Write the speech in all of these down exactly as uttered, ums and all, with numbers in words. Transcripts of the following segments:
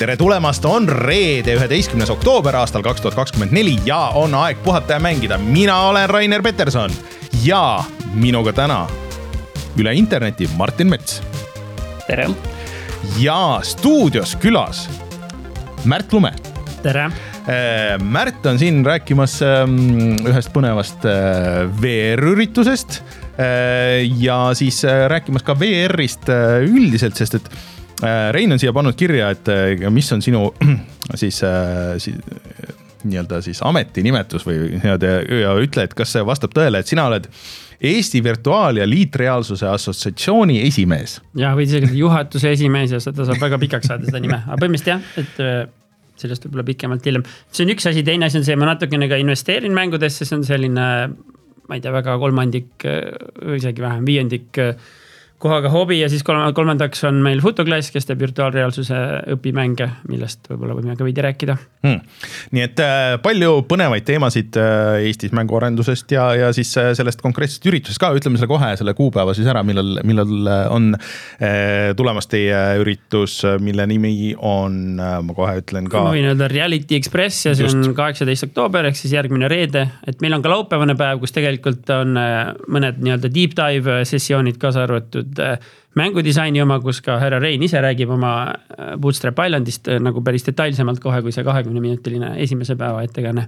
tere tulemast, on reede üheteistkümnes oktoober aastal kaks tuhat kakskümmend neli ja on aeg puhata ja mängida. Mina olen Rainer Peterson ja minuga täna üle interneti Martin Mets. Tere. Ja stuudios külas Märt Lume. Tere. Märt on siin rääkimas ühest põnevast V R-üritusest ja siis rääkimas ka V R-ist üldiselt, sest et Rein on siia pannud kirja, et mis on sinu siis, siis nii-öelda siis ametinimetus või nii-öelda ja ütle, et kas see vastab tõele, et sina oled Eesti Virtuaal- ja Liitreaalsuse Assotsiatsiooni esimees. Ja või isegi juhatuse esimees ja seda saab väga pikaks saada seda nime. Aga põhimõtteliselt jah, et sellest võib-olla pikemalt hiljem. See on üks asi, teine asi on see, ma natukene ka investeerin mängudesse, see on selline, ma ei tea, väga kolmandik, isegi vähem viiendik kohaga hobi ja siis kolmandaks on meil Fotoklass, kes teeb virtuaalreaalsuse õpimänge, millest võib-olla võime ka veidi rääkida. Hmm. Nii et palju põnevaid teemasid Eestis mänguarendusest ja, ja siis sellest konkreetsest üritusest ka, ütleme selle kohe selle kuupäeva siis ära, millal, millal on tulemas teie üritus, mille nimi on, ma kohe ütlen ka. Ma võin öelda Reality Express ja see Just. on kaheksateist oktoober, ehk siis järgmine reede, et meil on ka laupäevane päev, kus tegelikult on mõned nii-öelda deep dive sessioonid kaasa arvatud mängudisaini oma, kus ka härra Rein ise räägib oma Bootstrap Islandist nagu päris detailsemalt kohe, kui see kahekümne minutiline esimese päeva ettekanne.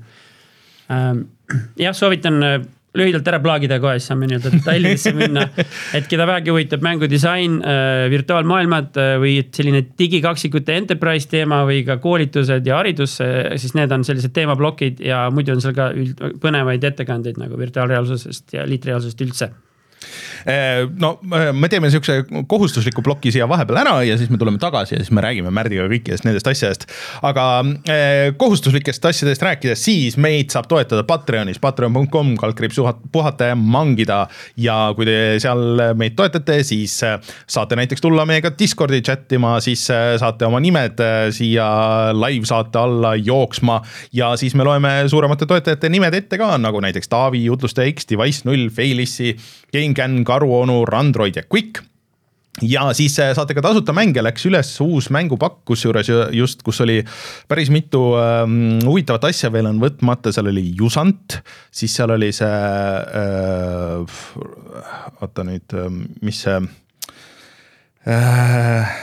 Jah, soovitan lühidalt ära plaagida kohe, siis saame nii-öelda detailidesse minna, et keda vähegi huvitab mängudisain, virtuaalmaailmad või selline digikaksikute enterprise teema või ka koolitused ja haridus, siis need on sellised teemablokid ja muidu on seal ka üld, põnevaid ettekandeid nagu virtuaalreaalsusest ja liitreaalsusest üldse. No me teeme niisuguse kohustusliku ploki siia vahepeal ära ja siis me tuleme tagasi ja siis me räägime Märdiga kõikidest nendest asjadest. Aga kohustuslikest asjadest rääkides, siis meid saab toetada Patreonis, patreon punkt com, kaldkriips puhata ja mangida ja kui te seal meid toetate, siis saate näiteks tulla meiega Discordi chattima, siis saate oma nimed siia live saate alla jooksma ja siis me loeme suuremate toetajate nimed ette ka, nagu näiteks Taavi, Jutluste X, Device null, Failissi, GameCAN, Karuonu, Randroid ja Quick. Ja siis saate ka tasuta mänge, läks üles uus mängupakk, kus juures just, kus oli päris mitu ähm, huvitavat asja veel on võtmata, seal oli Jusant, siis seal oli see, äh, oota nüüd, mis see, äh,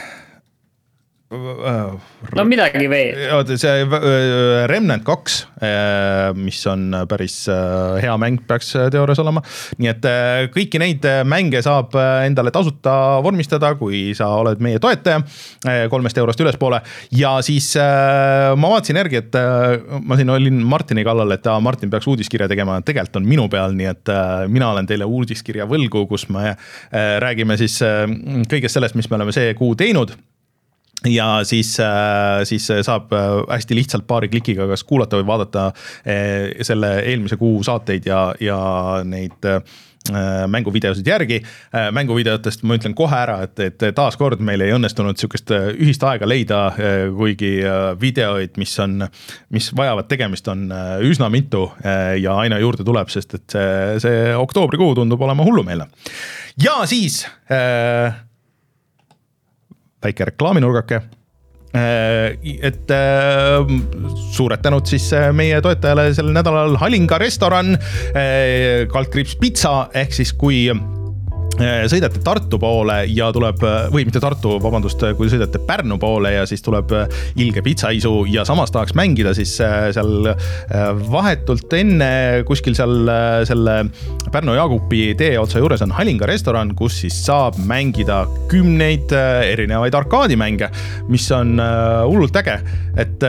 no midagi veel. See Remnant kaks, mis on päris hea mäng, peaks teoorias olema. Nii et kõiki neid mänge saab endale tasuta vormistada, kui sa oled meie toetaja kolmest eurost ülespoole. Ja siis ma vaatasin järgi, et ma siin olin Martini kallal, et Martin peaks uudiskirja tegema, tegelikult on minu peal, nii et mina olen teile uudiskirja võlgu, kus me räägime siis kõigest sellest, mis me oleme see kuu teinud. Ja siis, siis saab hästi lihtsalt paari klikiga kas kuulata või vaadata selle eelmise kuu saateid ja, ja neid mänguvideosid järgi. Mänguvideotest ma ütlen kohe ära, et, et taas kord meil ei õnnestunud sükest ühist aega leida, kuigi videoid, mis, on, mis vajavad tegemist, on üsna mitu ja aina juurde tuleb, sest et see, see oktoobrikuu tundub olema hullu meile. Ja siis väike reklaaminurgake, et suured tänud siis meie toetajale sel nädalal Halinga restoran, kaldkriips pitsa, ehk siis kui sõidate Tartu poole ja tuleb, või mitte Tartu, vabandust, kui sõidate Pärnu poole ja siis tuleb ilge pitsaisu ja samas tahaks mängida, siis seal vahetult enne kuskil seal selle Pärnu Jaagupi tee otsa juures on Halinga restoran, kus siis saab mängida kümneid erinevaid arkaadimänge, mis on hullult äge, et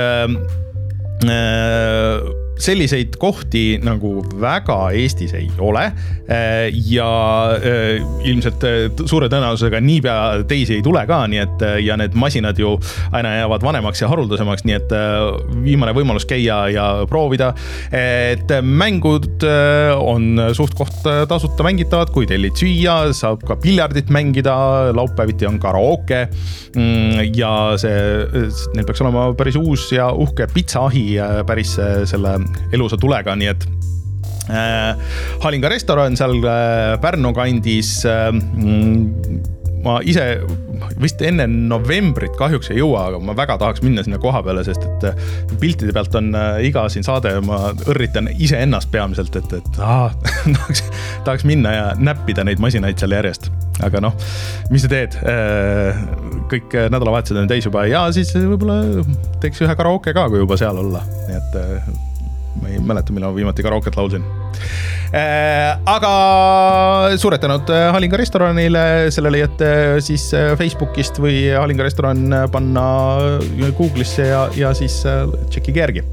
selliseid kohti nagu väga Eestis ei ole ja ilmselt suure tõenäosusega niipea teisi ei tule ka, nii et ja need masinad ju aina jäävad vanemaks ja haruldasemaks, nii et viimane võimalus käia ja proovida, et mängud on suht koht tasuta mängitavad, kui tellid süüa, saab ka piljardit mängida, laupäeviti on karaoke ja see, neil peaks olema päris uus ja uhke pitsaahi päris selle elusa tulega, nii et äh, Halinga restoran seal äh, Pärnu kandis äh, ma ise vist enne novembrit kahjuks ei jõua, aga ma väga tahaks minna sinna koha peale, sest et piltide pealt on iga siin saade, ma õrritan ise ennast peamiselt, et, et aa, tahaks, tahaks minna ja näppida neid masinaid seal järjest. Aga noh, mis sa teed? Kõik nädalavahetused on täis juba ja siis võib-olla teeks ühe karaoke ka, kui juba seal olla. Nii et ma ei mäleta, millal viimati karaoket laulsin. Aga suured tänud Halinga restoranile, sellele jätte siis Facebookist või Halinga restoran panna Google'isse ja, ja siis tšekki järgi.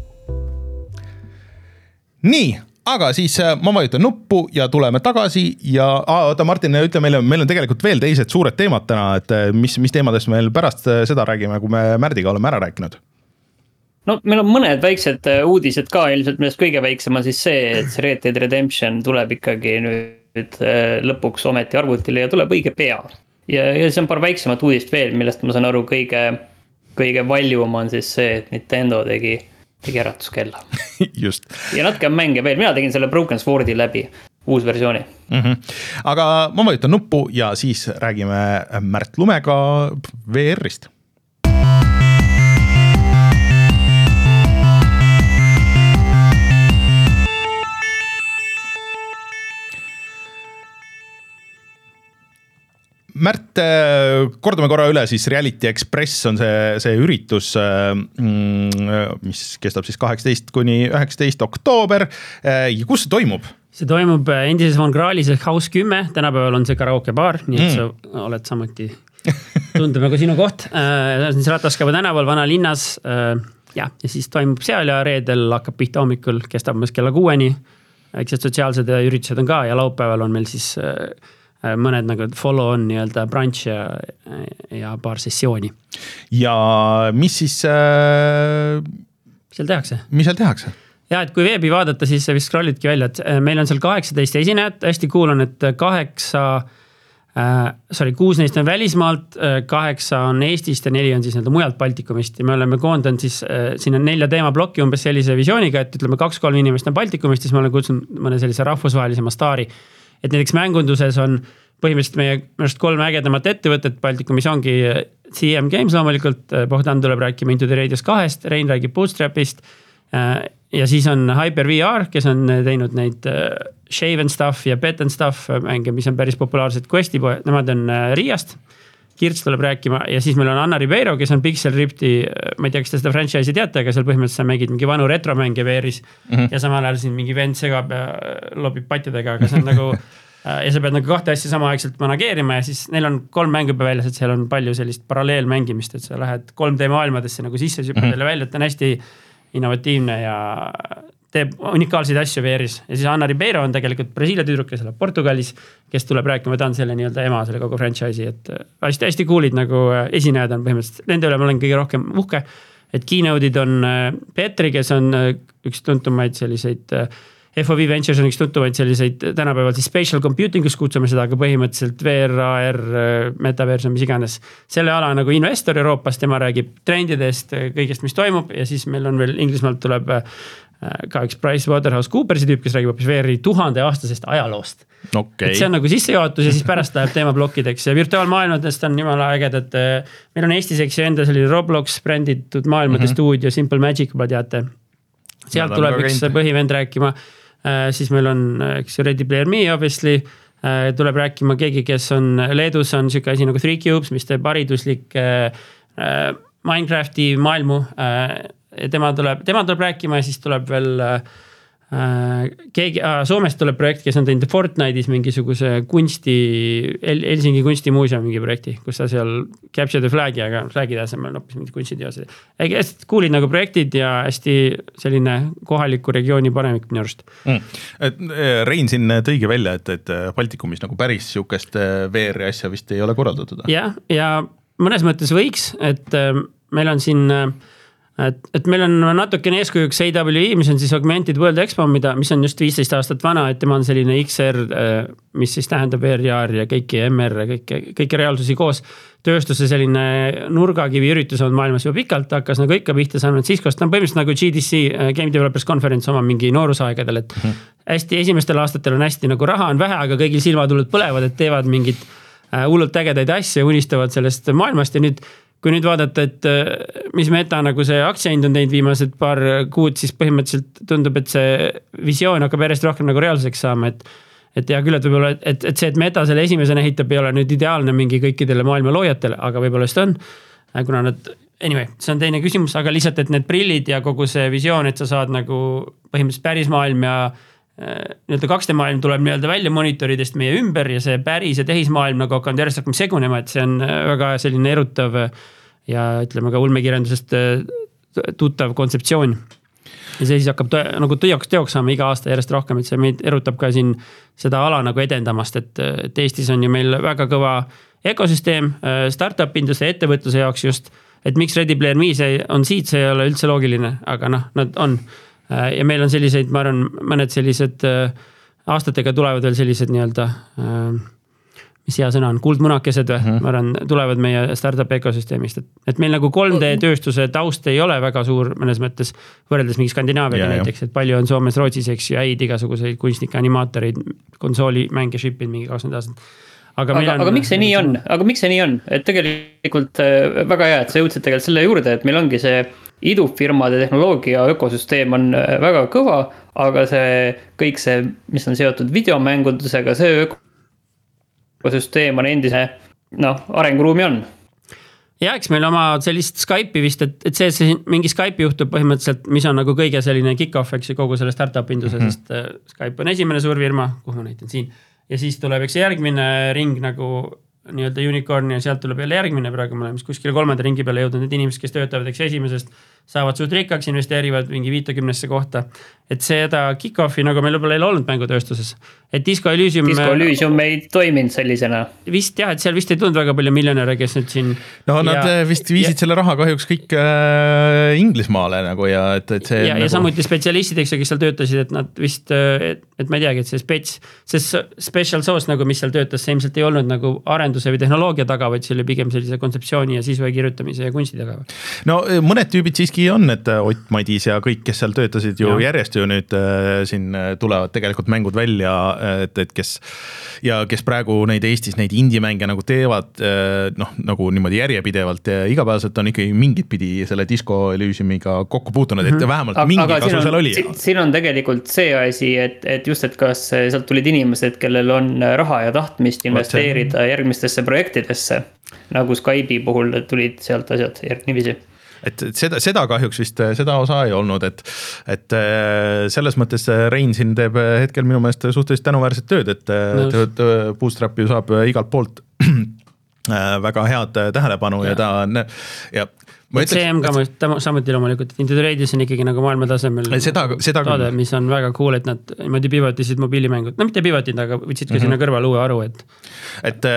Nii, aga siis ma vajutan nuppu ja tuleme tagasi ja aa, oota Martin, ütle meile, meil on tegelikult veel teised suured teemad täna, et mis, mis teemadest meil pärast seda räägime, kui me Märdiga oleme ära rääkinud? No meil on mõned väiksed uudised ka ilmselt, millest kõige väiksem on siis see, et see Red Dead Redemption tuleb ikkagi nüüd lõpuks ometi arvutile ja tuleb õige pea. Ja, ja see on paar väiksemat uudist veel, millest ma saan aru kõige, kõige valjum on siis see, et Nintendo tegi, tegi äratuskella. Just. Ja natuke mänge veel, mina tegin selle Broken Swordi läbi, uus versiooni. Mm-hmm. Aga ma vajutan nuppu ja siis räägime Märt Lumega V R-ist. Märt, kordame korra üle, siis Reality Express on see, see üritus, mis kestab siis kaheksateist kuni üheksateist oktoober. Ja kus see toimub? See toimub endises Von Krahlis ehk House kümme, tänapäeval on see karaoke baar, nii et mm. sa oled samuti tundub nagu sinu koht. Siis Rataskaba tänaval vana linnas ja, ja siis toimub seal ja reedel hakkab pihta hommikul, kestab mõnes kella kuueni. Väiksed sotsiaalsed üritused on ka ja laupäeval on meil siis mõned nagu follow on nii-öelda brunch ja, ja paar sessiooni. Ja mis siis äh, seal tehakse? Mis seal tehakse? Ja, et kui veebi vaadata, siis vist scrollidki välja, et meil on seal kaheksateist esinejat, hästi cool on, et kaheksa äh, sorry, kuus neist on välismaalt, kaheksa on Eestist ja neli on siis nii-öelda mujalt Baltikumist ja me oleme koondanud siis äh, siin on nelja teemablokki umbes sellise visiooniga, et ütleme kaks-kolm inimest on Baltikumist, siis me oleme kutsunud mõne sellise rahvusvahelisema staari. Et näiteks mängunduses on põhimõtteliselt meie mõnest kolm ägedamat ettevõtet Baltikumis ongi C M Games loomulikult, Bohdan tuleb rääkima Into the Radius kahest, Rein räägib Bootstrapist ja siis on Hyper V R, kes on teinud neid Shave and Stuff ja Bet and Stuff mänge, mis on päris populaarsed Questi poe, nemad on Riiast, Kirts tuleb rääkima ja siis meil on Anna Ribeiro, kes on Pixel Ripti, ma ei tea, kas te seda franchise'i teate, aga seal põhimõtteliselt sa mängid mingi vanu retromänge V R-is mm-hmm. ja samal ajal siin mingi vend segab ja lobib patjadega, aga see on nagu ja sa pead nagu kahte asja samaaegselt manageerima ja siis neil on kolm mängu juba väljas, et seal on palju sellist paralleelmängimist, et sa lähed kolm D maailmadesse nagu sisse süpad mm-hmm. jälle välja, et on hästi innovatiivne ja teeb unikaalseid asju V R-is. Ja siis Anna Ribeiro on tegelikult Brasiilia tüdruk, kes elab Portugalis, kes tuleb rääkima, ta on selle nii-öelda ema, selle kogu franchise'i, et hästi, hästi coolid nagu esinejad on põhimõtteliselt. Nende üle ma olen kõige rohkem uhke, et keynote'id on Petri, kes on üks tuntumaid selliseid F O V Ventures on üks tuntumaid selliseid tänapäeval siis spatial computing, kus kutsume seda, aga põhimõtteliselt V R, A R, metaverse, mis iganes. Selle ala nagu investor Euroopas, tema räägib trendidest, kõigest, mis toimub ja siis meil on veel Inglismaalt tuleb ka üks PricewaterhouseCoopersi tüüp, kes räägib hoopis V R-i tuhande aastasest ajaloost. Okay. Et see on nagu sissejuhatus ja siis pärast läheb teemaplokkideks ja virtuaalmaailmadest on jumala äged, et meil on Eestis eks enda selline Roblox bränditud maailmade mm-hmm. stuudio Simple Magic, juba teate. Sealt Nad tuleb üks põhivend rääkima. Siis meil on üks Ready Player Me obviously, tuleb rääkima keegi, kes on Leedus on siuke asi nagu Three Cubes, mis teeb hariduslik Minecrafti maailmu. Tema tuleb, tema tuleb rääkima ja siis tuleb veel keegi, Soomest tuleb projekt, kes on teinud Fortnite'is mingisuguse kunsti, Helsingi kunstimuuseum mingi projekti, kus ta seal capture the flag'i, aga flag'i tasemel on hoopis mingid kunstiteosed. Hästi kuulid nagu projektid ja hästi selline kohaliku regiooni paremik minu arust. Mm. Rein siin tõigi välja, et, et Baltikumis nagu päris siukest V R asja vist ei ole korraldatud. Ja, ja mõnes mõttes võiks, et meil on siin Et, et meil on natukene eeskujuks A W E, mis on siis Augmented World Expo, mida, mis on just viisteist aastat vana, et tema on selline X R, mis siis tähendab V R ja R ja kõiki M R, kõiki, kõiki reaalsusi koos. Tööstuse selline nurgakivi üritus on maailmas juba pikalt, hakkas nagu ikka pihta saanud Ciscost, on põhimõtteliselt nagu G D C Game Developers Conference oma mingi noorusaegadel, et mm-hmm. hästi esimestel aastatel on hästi nagu raha on vähe, aga kõigil silmatulud põlevad, et teevad mingit hullult ägedaid asju ja unistavad sellest maailmast ja nüüd kui nüüd vaadata, et mis meta nagu see aktsiahind on teinud viimased paar kuud, siis põhimõtteliselt tundub, et see visioon hakkab järjest rohkem nagu reaalsuseks saama, et et hea küll, et võib-olla, et, et see, et meta selle esimesena ehitab, ei ole nüüd ideaalne mingi kõikidele maailma loojatele, aga võib-olla just on, kuna nad, anyway, see on teine küsimus, aga lihtsalt, et need prillid ja kogu see visioon, et sa saad nagu põhimõtteliselt päris maailm ja nii-öelda kaks D maailm tuleb nii-öelda välja monitoridest meie ümber ja see päris ja tehismaailm nagu hakkanud järjest hakkama segunema, et see on väga selline erutav ja ütleme ka ulmekirjandusest tuttav kontseptsioon. Ja see siis hakkab tõe, nagu tõioks teoks saama iga aasta järjest rohkem, et see meid erutab ka siin seda ala nagu edendamast, et, et Eestis on ju meil väga kõva ökosüsteem startup induse ettevõtluse jaoks just, et miks Ready Player Me see on siit, see ei ole üldse loogiline, aga noh, nad on. Ja meil on selliseid, ma arvan, mõned sellised aastatega tulevad veel sellised nii-öelda, mis hea sõna on, kuldmunakesed või, mm-hmm. ma arvan, tulevad meie startup ökosüsteemist, et, et meil nagu kolm D tööstuse taust ei ole väga suur mõnes mõttes võrreldes mingi Skandinaaviaga ja, näiteks, et palju on Soomes, Rootsis, eks ju, häid igasuguseid kunstnike animaatoreid, konsooli mänge shipid mingi kakskümmend aastat. Aga, aga, on, aga miks see nii on? Aga miks see nii on? Et tegelikult väga hea, et sa jõudsid tegelikult selle juurde, et meil ongi see idufirmade tehnoloogia ökosüsteem on väga kõva, aga see kõik see, mis on seotud videomängudusega, see ökosüsteem on endise, noh, arenguruumi on. Ja eks meil oma sellist Skype'i vist, et, et see, see mingi Skype'i juhtub põhimõtteliselt, mis on nagu kõige selline kick-off, eks ju, kogu selle startup induse, mm-hmm. sest Skype on esimene suur firma, kuhu ma näitan siin. Ja siis tuleb eks järgmine ring nagu nii-öelda unicorn ja sealt tuleb jälle järgmine, praegu me oleme kuskile kolmanda ringi peale jõudnud, need inimesed, kes töötavad eks esimesest, saavad suht rikkaks, investeerivad mingi viitekümnesse kohta. Et seda kick-offi nagu meil võib-olla ei olnud mängutööstuses. Et Disco Elysium... Disco Elysium ei toiminud sellisena. Vist jah, et seal vist ei tulnud väga palju miljonäre, kes nüüd siin... No nad ja, vist viisid ja, selle raha kahjuks kõik äh, Inglismaale nagu ja et, et see... Ja, nagu... ja samuti spetsialistid, eks, kes seal töötasid, et nad vist, et, et ma ei teagi, et see spets, see special sauce nagu, mis seal töötas, see ilmselt ei olnud nagu arenduse või tehnoloogia taga, vaid see oli pigem sellise kontseptsiooni ja sisu kirjutamise ja kunsti taga. No mõned tüübid siiski on, et Ott Madis ja kõik, kes seal töötasid ju ja. järjest ju nüüd äh, siin tulevad tegelikult mängud välja, et, et kes ja kes praegu neid Eestis neid indie-mänge nagu teevad, äh, noh, nagu niimoodi järjepidevalt ja igapäevaselt on ikkagi mingit pidi selle Disco Elysiumiga kokku puutunud, et mm-hmm. vähemalt aga, mingi aga kasu seal oli. Siin on tegelikult see asi, et, et just, et kas sealt tulid inimesed, kellel on raha ja tahtmist investeerida Vaat järgmistesse projektidesse, nagu Skype'i puhul tulid sealt asjad järgnivisi. Et seda, seda kahjuks vist seda osa ei olnud, et, et selles mõttes Rein siin teeb hetkel minu meelest suhteliselt tänuväärset tööd, et no. Bootstrap ju saab igalt poolt väga head tähelepanu ja, ja ta on ja C M ka samuti loomulikult, et Into the Radius on ikkagi nagu maailma tasemel seda, seda taade, mis on väga cool, et nad niimoodi pivotisid mobiilimängud, no mitte pivotinud, aga võtsid ka mm-hmm. sinna kõrval uue aru, et et,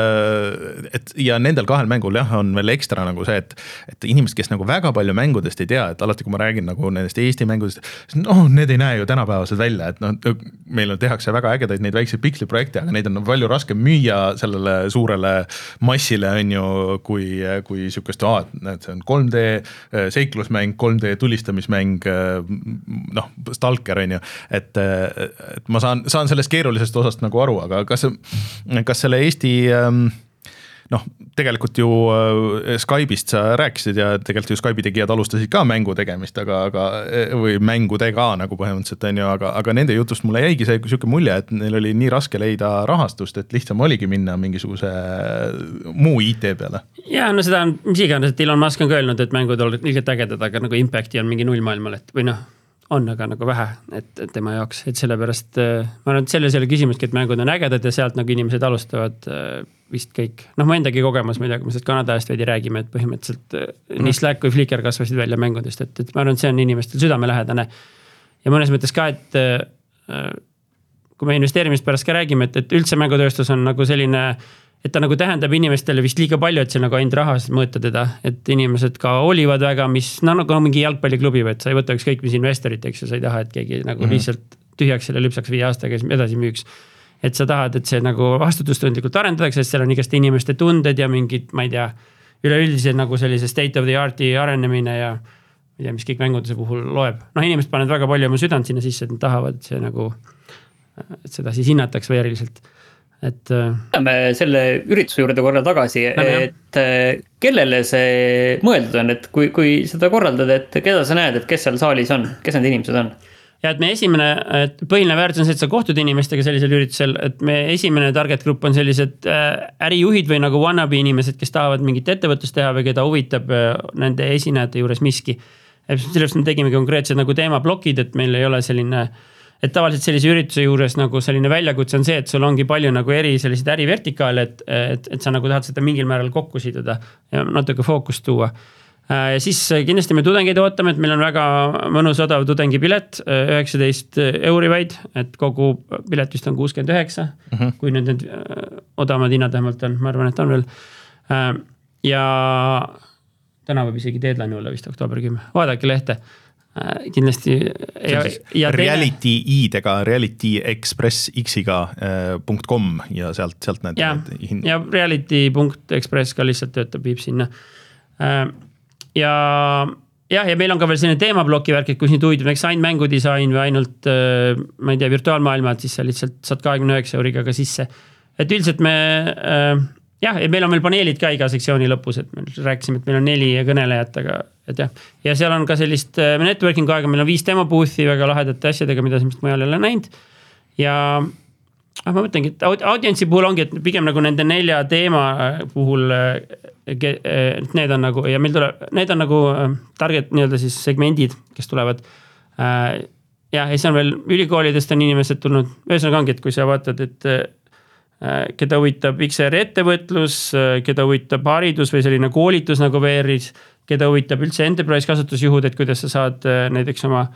et ja nendel kahel mängul jah, on veel ekstra nagu see, et, et inimesed, kes nagu väga palju mängudest ei tea, et alati kui ma räägin nagu nendest Eesti mängudest, noh, need ei näe ju tänapäevased välja, et noh, meil on tehakse väga ägedaid neid väikseid piksliprojekte, aga neid on palju raskem müüa sellele suurele massile, on ju, kui, kui sükest, aa, see on kolm D seiklusmäng, kolm D tulistamismäng, noh, Stalker on ju, et, et ma saan, saan sellest keerulisest osast nagu aru, aga kas, kas selle Eesti, noh, tegelikult ju Skype'ist sa rääkisid ja tegelikult ju Skype'i tegijad alustasid ka mängu tegemist, aga, aga, või mängudega nagu põhimõtteliselt on ju, aga, aga nende jutust mulle jäigi see selline mulje, et neil oli nii raske leida rahastust, et lihtsam oligi minna mingisuguse muu I T peale. Ja no seda on, mis iganes, et Elon Musk on ka öelnud, et mängud olid ilgelt ägedad, aga nagu impacti on mingi null maailmal, et või noh, on aga nagu vähe, et tema jaoks, et sellepärast ma arvan, et selles ei ole küsimuski, et mängud on ägedad ja sealt nagu inimesed alustavad vist kõik. Noh, ma endagi kogemus, ma ei tea, kui me sellest Kanada eest veidi räägime, et põhimõtteliselt mm. nii Slack kui Flickr kasvasid välja mängudest, et, et ma arvan, et see on inimestel südamelähedane. Ja mõnes mõttes ka, et kui me investeerimist pärast ka räägime, et, et üldse mängutööstus on nagu selline, et ta nagu tähendab inimestele vist liiga palju, et see nagu ainult rahast mõõta teda, et inimesed ka olivad väga, mis no, nagu mingi jalgpalliklubi, et sa ei võta ükskõik mis investorit, eks ju, sa ei taha, et keegi nagu mm-hmm. lihtsalt tühjaks selle lüpsaks viie aastaga edasi müüks. Et sa tahad, et see nagu vastutustundlikult arendatakse, sest seal on igast inimeste tunded ja mingid, ma ei tea, üleüldise nagu sellise state of the art'i arenemine ja ma ei tea, mis kõik mänguduse puhul loeb. Noh, inimesed panevad väga palju oma südant sinna sisse, et nad tahavad, et see nagu, et seda siis hinnataks veeriliselt. et. Läheme selle ürituse juurde korra tagasi, Läme, et jah. Kellele see mõeldud on, et kui, kui seda korraldad, et keda sa näed, et kes seal saalis on, kes need inimesed on? Ja et me esimene, et põhiline väärtus on see, et sa kohtud inimestega sellisel üritusel, et me esimene target grupp on sellised ärijuhid või nagu wannabe inimesed, kes tahavad mingit ettevõtlust teha või keda huvitab nende esinejate juures miski. Sellest me tegime konkreetsed nagu teemablokid, et meil ei ole selline, et tavaliselt sellise ürituse juures nagu selline väljakutse on see, et sul ongi palju nagu eri sellised ärivertikaale, et, et, et sa nagu tahad seda mingil määral kokku siduda ja natuke fookust tuua. Ja siis kindlasti me tudengeid ootame, et meil on väga mõnus odav tudengipilet, üheksateist euri vaid, et kogu pilet vist on kuuskümmend üheksa, uh-huh. kui nüüd need odavamad hinnad vähemalt on, ma arvan, et on veel. Ja täna võib isegi deadline olla vist oktoober kümme, vaadake lehte. Kindlasti ja, ja reality i-dega, reality express x-iga punkt com ja sealt, sealt need ja, hind... ja reality punkt express ka lihtsalt töötab, viib sinna. Ja, jah, ja meil on ka veel selline teemabloki värk, et kui nüüd huvitub näiteks ainult mängudisain või ainult, ma ei tea, virtuaalmaailmad, siis sa lihtsalt saad kahekümne üheksa euriga ka sisse. Et üldiselt me, jah, ja meil on meil paneelid ka iga sektsiooni lõpus, et me rääkisime, et meil on neli kõnelejat, aga et jah. Ja seal on ka sellist networking aega, meil on viis demoboothi väga lahedate asjadega, mida siin mujal ei ole näinud. Ja ah, ma mõtlengi, et audientsi puhul ongi, et pigem nagu nende nelja teema puhul need on nagu, ja meil tuleb, need on nagu target nii-öelda siis segmendid, kes tulevad. Ja, ja see on veel ülikoolidest on inimesed tulnud, ühesõnaga ongi, et kui sa vaatad, et keda huvitab X R ettevõtlus, keda huvitab haridus või selline koolitus nagu V R-is, keda huvitab üldse enterprise kasutusjuhud, et kuidas sa saad näiteks oma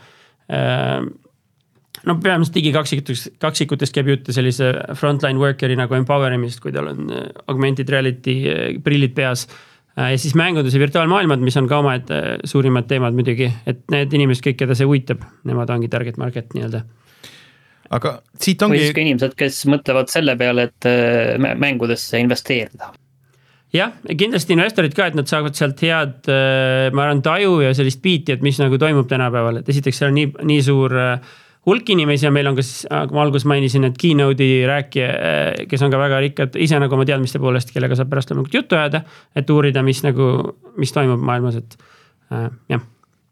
no peamiselt digikaksikutest kaksikutest käib jutte sellise frontline workeri nagu empowerimist, kui tal on augmented reality prillid peas. Ja siis mängudus ja virtuaalmaailmad, mis on ka oma et suurimad teemad muidugi, et need inimesed kõik, keda see huvitab, nemad ongi target market nii-öelda. Aga siit ongi... Või siis inimesed, kes mõtlevad selle peale, et mängudesse investeerida. Jah, kindlasti investorid ka, et nad saavad sealt head, ma arvan, taju ja sellist biiti, et mis nagu toimub tänapäeval, et esiteks seal on nii, nii suur hulk inimesi ja meil on ka siis, kui ma algus mainisin, et keynote'i rääkija, kes on ka väga rikkad ise nagu oma teadmiste poolest, kellega saab pärast loomulikult juttu ajada, et uurida, mis nagu, mis toimub maailmas, et äh, jah.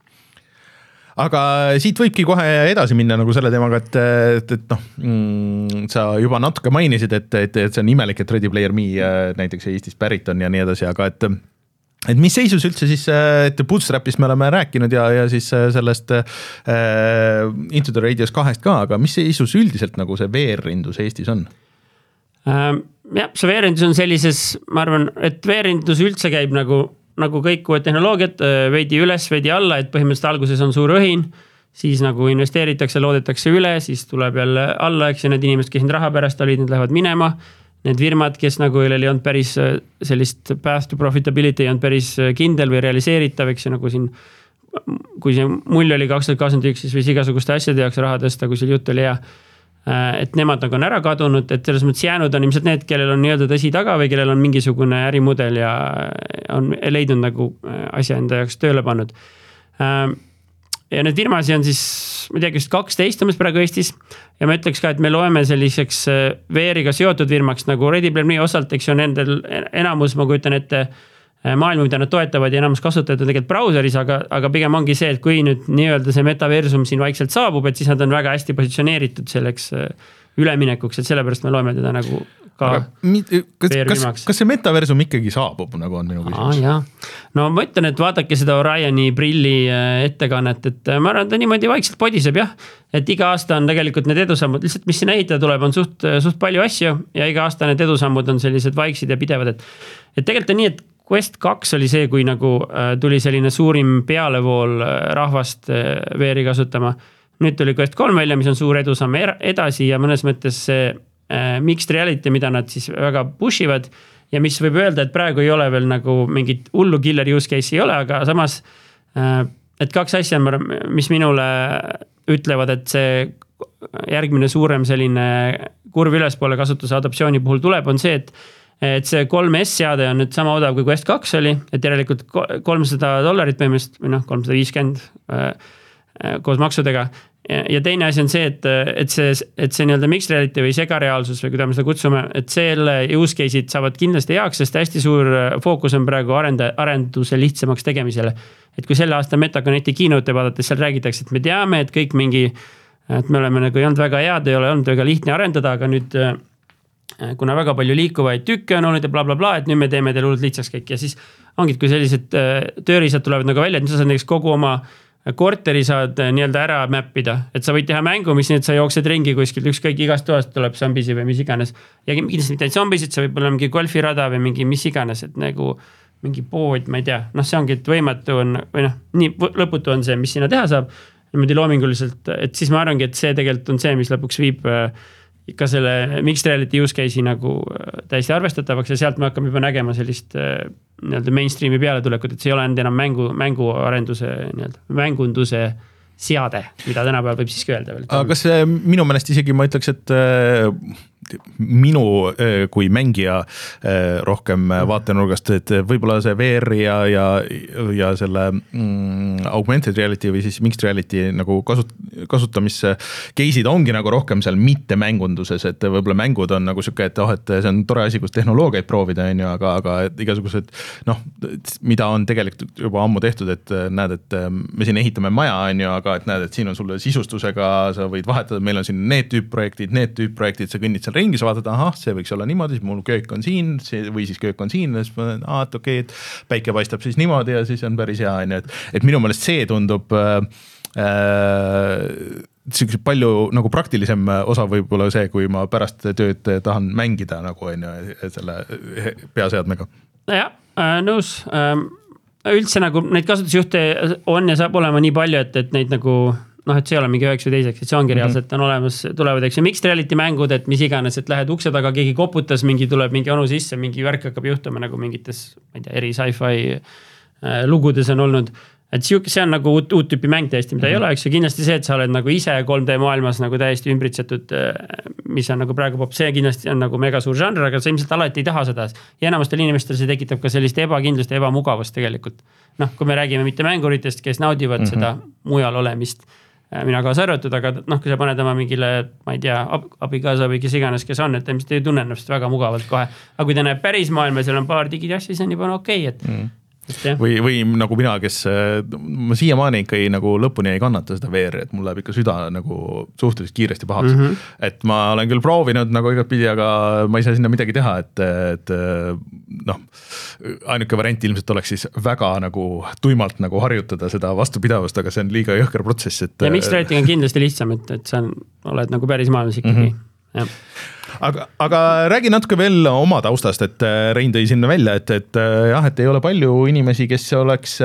Aga siit võibki kohe edasi minna nagu selle teemaga, et, et, et noh, mm, sa juba natuke mainisid, et, et, et see on imelik, et Ready Player Me näiteks Eestist pärit on ja nii edasi, aga et et mis seisus üldse siis, et Bootstrapist me oleme rääkinud ja, ja siis sellest äh, Into the Radius kahest ka, aga mis seisus üldiselt nagu see V R-indus Eestis on? Ähm, jah, see V R-indus on sellises, ma arvan, et V R-indus üldse käib nagu, nagu kõik uued tehnoloogiad veidi üles, veidi alla, et põhimõtteliselt alguses on suur õhin, siis nagu investeeritakse, loodetakse üle, siis tuleb jälle alla, eks ja need inimesed, kes raha pärast olid, need lähevad minema. Need firmad, kes nagu ei olnud päris sellist path to profitability ei olnud päris kindel või realiseeritav, eks nagu siin, kui see mull oli kaks tuhat kakskümmend üks, siis võis igasuguste asjade jaoks raha tõsta, kui seal jutt oli hea. Et nemad nagu on ära kadunud, et selles mõttes jäänud on ilmselt need, kellel on nii-öelda tõsi taga või kellel on mingisugune ärimudel ja on leidnud nagu asja enda jaoks tööle pannud. Ja need firmasi on siis, ma tea, just kaksteist umbes praegu Eestis ja ma ütleks ka, et me loeme selliseks V R-iga seotud firmaks nagu Ready Player Me osalt, eks on nendel enamus, ma kujutan ette maailma, mida nad toetavad ja enamus kasutajad on tegelikult brauseris, aga, aga pigem ongi see, et kui nüüd nii-öelda see metaversum siin vaikselt saabub, et siis nad on väga hästi positsioneeritud selleks üleminekuks, et sellepärast me loeme teda nagu ka kas, kas, kas see metaversum ikkagi saabub, nagu on minu küsimus? Ah, no ma ütlen, et vaadake seda Orioni prilli ettekannet, et ma arvan, ta niimoodi vaikselt podiseb jah, et iga aasta on tegelikult need edusammud, lihtsalt mis siin ehitada tuleb, on suht, suht palju asju ja iga aasta need edusammud on sellised vaiksid ja pidevad, et, et tegelikult on nii, et Quest kaks oli see, kui nagu tuli selline suurim pealevool rahvast V R-i kasutama. Nüüd tuli Quest kolm välja, mis on suur edusamm edasi ja mõnes mõttes see mixed reality, mida nad siis väga pushivad ja mis võib öelda, et praegu ei ole veel nagu mingit hullu killer use case ei ole, aga samas, et kaks asja, mis minule ütlevad, et see järgmine suurem selline kurv ülespoole kasutuse adoptsiooni puhul tuleb, on see, et et see kolm S seade on nüüd sama odav kui Quest kaks oli, et järelikult kolmsada dollarit põhimõtteliselt, või noh, kolmsada viiskümmend koos maksudega. Ja teine asi on see, et, et see, et see nii-öelda mixed reality või segareaalsus või kuidas me seda kutsume, et selle use case'id saavad kindlasti heaks, sest hästi suur fookus on praegu arenda, arenduse lihtsamaks tegemisele. Et kui selle aasta MetaConnecti keynote vaadates seal räägitakse, et me teame, et kõik mingi, et me oleme nagu ei olnud väga head, ei ole olnud väga lihtne arendada, aga nüüd kuna väga palju liikuvaid tükke on olnud ja bla, bla, bla, et nüüd me teeme teile hullult lihtsaks kõik. Ja siis ongi, kui sellised tööriisad tulevad nagu välja, et nüüd sa saad näiteks kogu oma korteri saad nii-öelda ära mappida, et sa võid teha mängu, mis nii, et sa jooksed ringi kuskilt, ükskõik igast toast tuleb zombisi või mis iganes. Ja kindlasti mitte zombisid, sa võib olla mingi golfirada või mingi mis iganes, et nagu mingi pood, ma ei tea, noh, see ongi, et võimatu on, või noh, nii lõputu on see, mis sinna teha saab, niimoodi loominguliselt, et siis ma arvangi, et see tegelikult on see, mis lõpuks viib ka selle mixed reality use case'i nagu täiesti arvestatavaks ja sealt me hakkame juba nägema sellist nii-öelda mainstreami pealetulekut, et see ei ole enam mängu, mänguarenduse, nii-öelda mängunduse seade, mida tänapäeval võib siiski öelda veel. Aga kas minu meelest isegi ma ütleks, et minu kui mängija rohkem vaatenurgast, et võib-olla see V R ja, ja, ja selle mm, augmented reality või siis mixed reality nagu kasut, kasutamise case'id ongi nagu rohkem seal mitte mängunduses, et võib-olla mängud on nagu siuke, et oh, et see on tore asi, kus tehnoloogiaid proovida, on ju, aga, aga igasugused, noh, mida on tegelikult juba ammu tehtud, et näed, et me siin ehitame maja, on ju, aga et näed, et siin on sulle sisustusega, sa võid vahetada, meil on siin need tüüpprojektid, need tüüpprojektid, sa kõnnid seal ringi, sa vaatad, ahah, see võiks olla niimoodi, mul köök on siin, või siis köök on siin, ah, et okei, et päike paistab siis niimoodi ja siis on päris hea, on ju, et, et minu meelest see tundub äh, äh, palju nagu praktilisem osa võib-olla see, kui ma pärast tööd tahan mängida nagu on ju selle peaseadmega. Jah, nõus. Üldse nagu neid kasutusjuhte on ja saab olema nii palju, et, et neid nagu noh, et see ei ole mingi üheks või teiseks, et see ongi reaalselt on olemas, tulevad eks mixed reality mängud, et mis iganes, et lähed ukse taga, keegi koputas, mingi tuleb mingi onu sisse, mingi värk hakkab juhtuma nagu mingites, ma ei tea, eri sci-fi lugudes on olnud. Et see on nagu uut, uut tüüpi mäng täiesti, mida mm-hmm. ei ole, eks ja kindlasti see, et sa oled nagu ise kolm D maailmas nagu täiesti ümbritsetud, mis on nagu praegu pop, see kindlasti on nagu mega suur žanr, aga sa ilmselt alati ei taha seda. Ja enamustel inimestel see tekitab ka sellist ebakindlust ja ebamugavust tegelikult. Noh, kui me räägime mitte mänguritest, kes naudivad mm-hmm. seda mujal olemist, mina kaasa arvatud, aga noh, kui sa paned oma mingile, ma ei tea, abikaasa või kes iganes, kes on, et ilmselt ei tunne ennast väga mugavalt kohe. Aga kui ta näeb päris maailma, seal on paar digidassi, see on juba okei, et mm. Või, või nagu mina, kes ma siiamaani ikka ei nagu lõpuni ei kannata seda V R-i, et mul läheb ikka süda nagu suhteliselt kiiresti pahaks. Mm -hmm. Et ma olen küll proovinud nagu igat pidi, aga ma ei saa sinna midagi teha, et, et noh, ainuke variant ilmselt oleks siis väga nagu tuimalt nagu harjutada seda vastupidavust, aga see on liiga jõhker protsess. Et, ja mixed reality on kindlasti lihtsam, et, et sa oled nagu päris maailmas ikkagi. Mm -hmm. jah. Aga, aga räägi natuke veel oma taustast, et Rein tõi sinna välja, et, et jah, et ei ole palju inimesi, kes oleks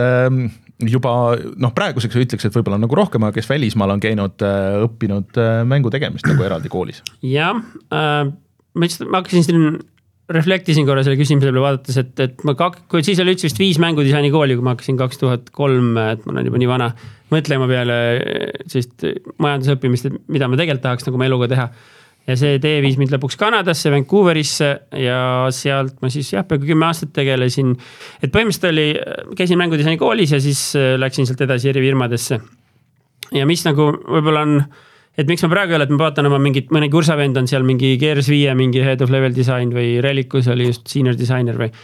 juba, noh praeguseks ütleks, et võib-olla nagu rohkem, aga kes välismaal on käinud, õppinud mängu tegemist nagu eraldi koolis. Jah, äh, ma, just, ma hakkasin siin, reflektisin korra selle küsimusele vaadates, et, et ma kak, kui siis oli üldse vist viis mängudisaini kooli, kui ma hakkasin kaks tuhat kolm, et ma olen juba nii vana, mõtlema peale sellist majandusõppimist, et mida ma tegelikult tahaks nagu ma eluga teha. Ja see tee viis mind lõpuks Kanadasse, Vancouverisse ja sealt ma siis jah, peaaegu kümme aastat tegelesin. Et põhimõtteliselt oli, käisin mängudisaini koolis ja siis läksin sealt edasi eri firmadesse. Ja mis nagu võib-olla on, et miks ma praegu ei ole, et ma vaatan oma mingit, mõne kursavend on seal mingi Gears viie, mingi head of level design või Relicus oli just senior designer või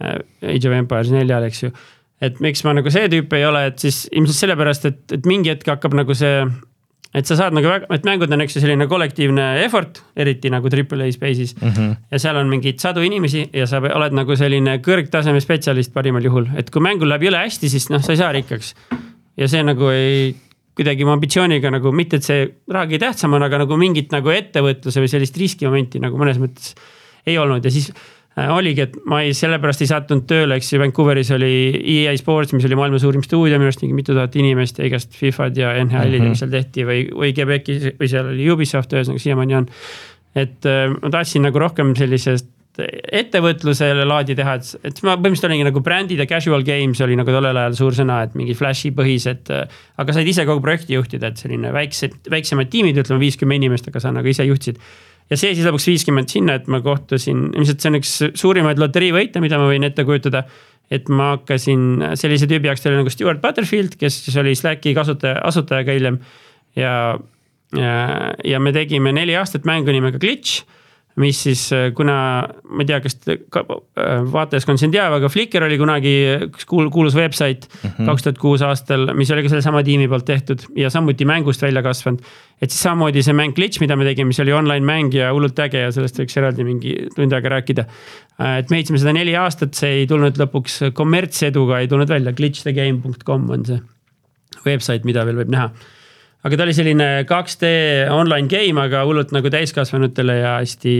Age of Empires neljal, eks ju. Et miks ma nagu see tüüp ei ole, et siis ilmselt sellepärast, et, et mingi hetk hakkab nagu see et sa saad nagu väga, et mängud on üks selline kollektiivne effort, eriti nagu triple A space'is mm -hmm. ja seal on mingid sadu inimesi ja sa oled nagu selline kõrgtaseme spetsialist parimal juhul, et kui mängul läheb jõle hästi, siis noh, sa ei saa rikkaks ja see nagu ei kuidagi ambitsiooniga nagu, mitte et see rahagi tähtsam on, aga nagu mingit nagu ettevõtluse või sellist riskimomenti nagu mõnes mõttes ei olnud ja siis oligi, et ma ei, sellepärast ei saatnud tööle, eks Vancouveris oli E A Sports, mis oli maailma suurim stuudio, minu arust mingi mitu tuhat inimest ja igast FIFAd ja N H L-id mm -hmm. mis seal tehti või, või Quebecis või seal oli Ubisoft ühesõnaga siiamaani on. Et ma tahtsin nagu rohkem sellisest ettevõtlusele laadi teha, et, et ma põhimõtteliselt olingi nagu brändid ja casual games oli nagu tollel ajal suur sõna, et mingi flashi põhised, aga said ise kogu projekti juhtida, et selline väiksed, väiksemad tiimid, ütleme viiskümmend inimest, aga sa nagu ise juhtisid. ja see siis lõpuks viiskümmend sinna, et ma kohtusin, ilmselt see on üks suurimaid loteriivõite, mida ma võin ette kujutada, et ma hakkasin sellise tüübi jaoks teile nagu Stuart Butterfield, kes siis oli Slacki kasutaja, asutajaga hiljem ja, ja, ja me tegime neli aastat mängu nimega Glitch, mis siis, kuna ma ei tea, kas vaatajaskond siin teab, aga Flickr oli kunagi kuulus website mm-hmm. kaks tuhat kuus aastal, mis oli ka selle sama tiimi poolt tehtud ja samuti mängust välja kasvanud. Et siis samamoodi see mäng Glitch, mida me tegime, mis oli online mäng ja hullult äge ja sellest võiks eraldi mingi tund aega rääkida. Et me heitsime seda neli aastat, see ei tulnud lõpuks kommertseduga, ei tulnud välja, glitch the game dot com on see website, mida veel võib näha. Aga ta oli selline kaks D online game, aga hullult nagu täiskasvanutele ja hästi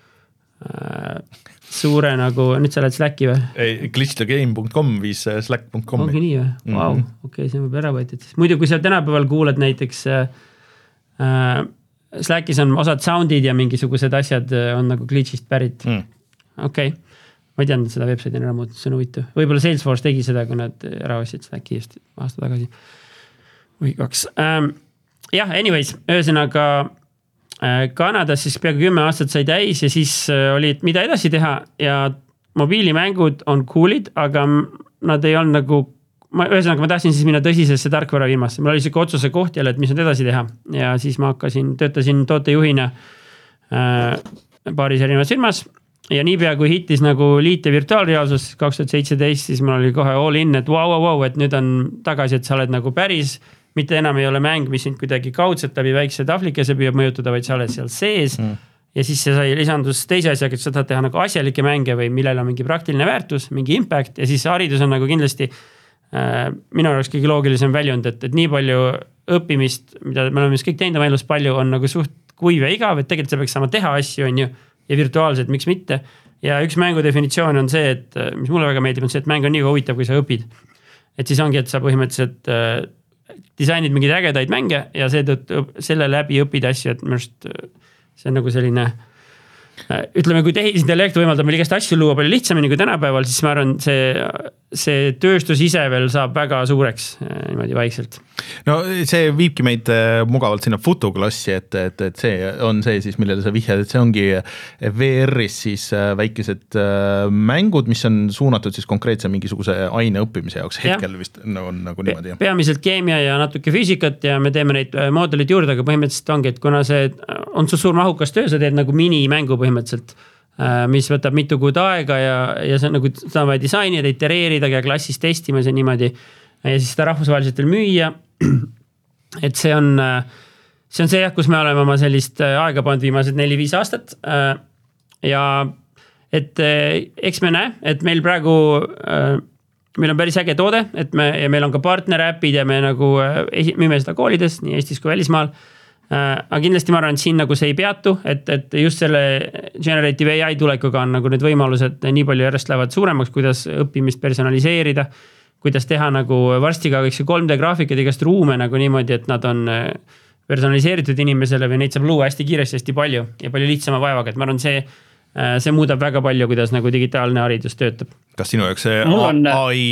äh, suure nagu, nüüd sa lähed Slacki või? ei, glitch the game dot com viis slack dot com. Ongi nii või? Vau, wow. okei, okay, see on võib ära võetud. Muidu, kui sa tänapäeval kuuled näiteks äh, Slackis on osad soundid ja mingisugused asjad on nagu glitchist pärit. Mm. Okei, okay. Ma ei teadnud seda website'i ära muutud, see on huvitav. Võib-olla Salesforce tegi seda, kui nad ära ostsid Slacki just aasta tagasi. Või kaks. Ähm, jah, anyways, ühesõnaga Kanadas siis peaaegu kümme aastat sai täis ja siis oli, et mida edasi teha ja mobiilimängud on coolid, aga nad ei olnud nagu, ma, ühesõnaga ma tahtsin siis minna tõsisesse tarkvara firmasse. Mul oli siuke otsuse koht jälle, et mis on edasi teha ja siis ma hakkasin, töötasin tootejuhina äh, paaris erinevas firmas ja niipea kui hittis nagu liit ja virtuaalreaalsus kaks tuhat seitseteist, siis mul oli kohe all in, et wow, wow, wow, et nüüd on tagasi, et sa oled nagu päris mitte enam ei ole mäng, mis sind kuidagi kaudselt läbi väikse tahvlikese püüab mõjutada, vaid sa oled seal sees. Mm. Ja siis see sai lisandus teise asjaga, et sa tahad teha nagu asjalikke mänge või millel on mingi praktiline väärtus, mingi impact ja siis haridus on nagu kindlasti äh, minu jaoks kõige loogilisem väljund, et, et nii palju õppimist, mida me oleme kõik teinud oma elus palju, on nagu suht kuiv ja igav, et tegelikult sa peaks saama teha asju, on ju, ja virtuaalselt, miks mitte. Ja üks mängu definitsioon on see, et mis mulle väga meeldib, on see, et mäng on nii huvitav, kui sa õpid. Et siis ongi, et sa põhimõtteliselt äh, disainid mingeid ägedaid mänge ja seetõttu selle läbi õpid asju, et minu arust see on nagu selline, ütleme, kui tehisintellekt võimaldab meil igast asju luua palju lihtsamini kui tänapäeval, siis ma arvan, see, see tööstus ise veel saab väga suureks niimoodi vaikselt. No see viibki meid mugavalt sinna fotoklassi, et, et, et see on see siis, millele sa vihjad, et see ongi V R-is siis väikesed mängud, mis on suunatud siis konkreetse mingisuguse aine õppimise jaoks. Hetkel ja. Vist on nagu niimoodi. Peamiselt keemia ja natuke füüsikat ja me teeme neid moodulid juurde, aga põhimõtteliselt ongi, et kuna see on su suur mahukas töö, sa teed nagu minimängu põhimõtteliselt, mis võtab mitu kuud aega ja, ja see on nagu sama disainida, itereerida ja klassis testima see niimoodi ja siis seda rahvusvaheliselt veel müüa. Et see on, see on see jah, kus me oleme oma sellist aega pannud viimased neli-viis aastat ja et eks me näe, et meil praegu meil on päris äge toode, et me, ja meil on ka partneräpid ja me nagu müüme seda koolides nii Eestis kui välismaal. Aga kindlasti ma arvan, et siin nagu see ei peatu, et, et just selle generative A I tulekuga on nagu need võimalused nii palju järjest lähevad suuremaks, kuidas õppimist personaliseerida, kuidas teha nagu varsti ka kõik see kolm D graafikad igast ruume nagu niimoodi, et nad on personaliseeritud inimesele või neid saab luua hästi kiiresti, hästi palju ja palju lihtsama vaevaga, et ma arvan, see, see muudab väga palju, kuidas nagu digitaalne haridus töötab. Kas sinu jaoks see on... A I,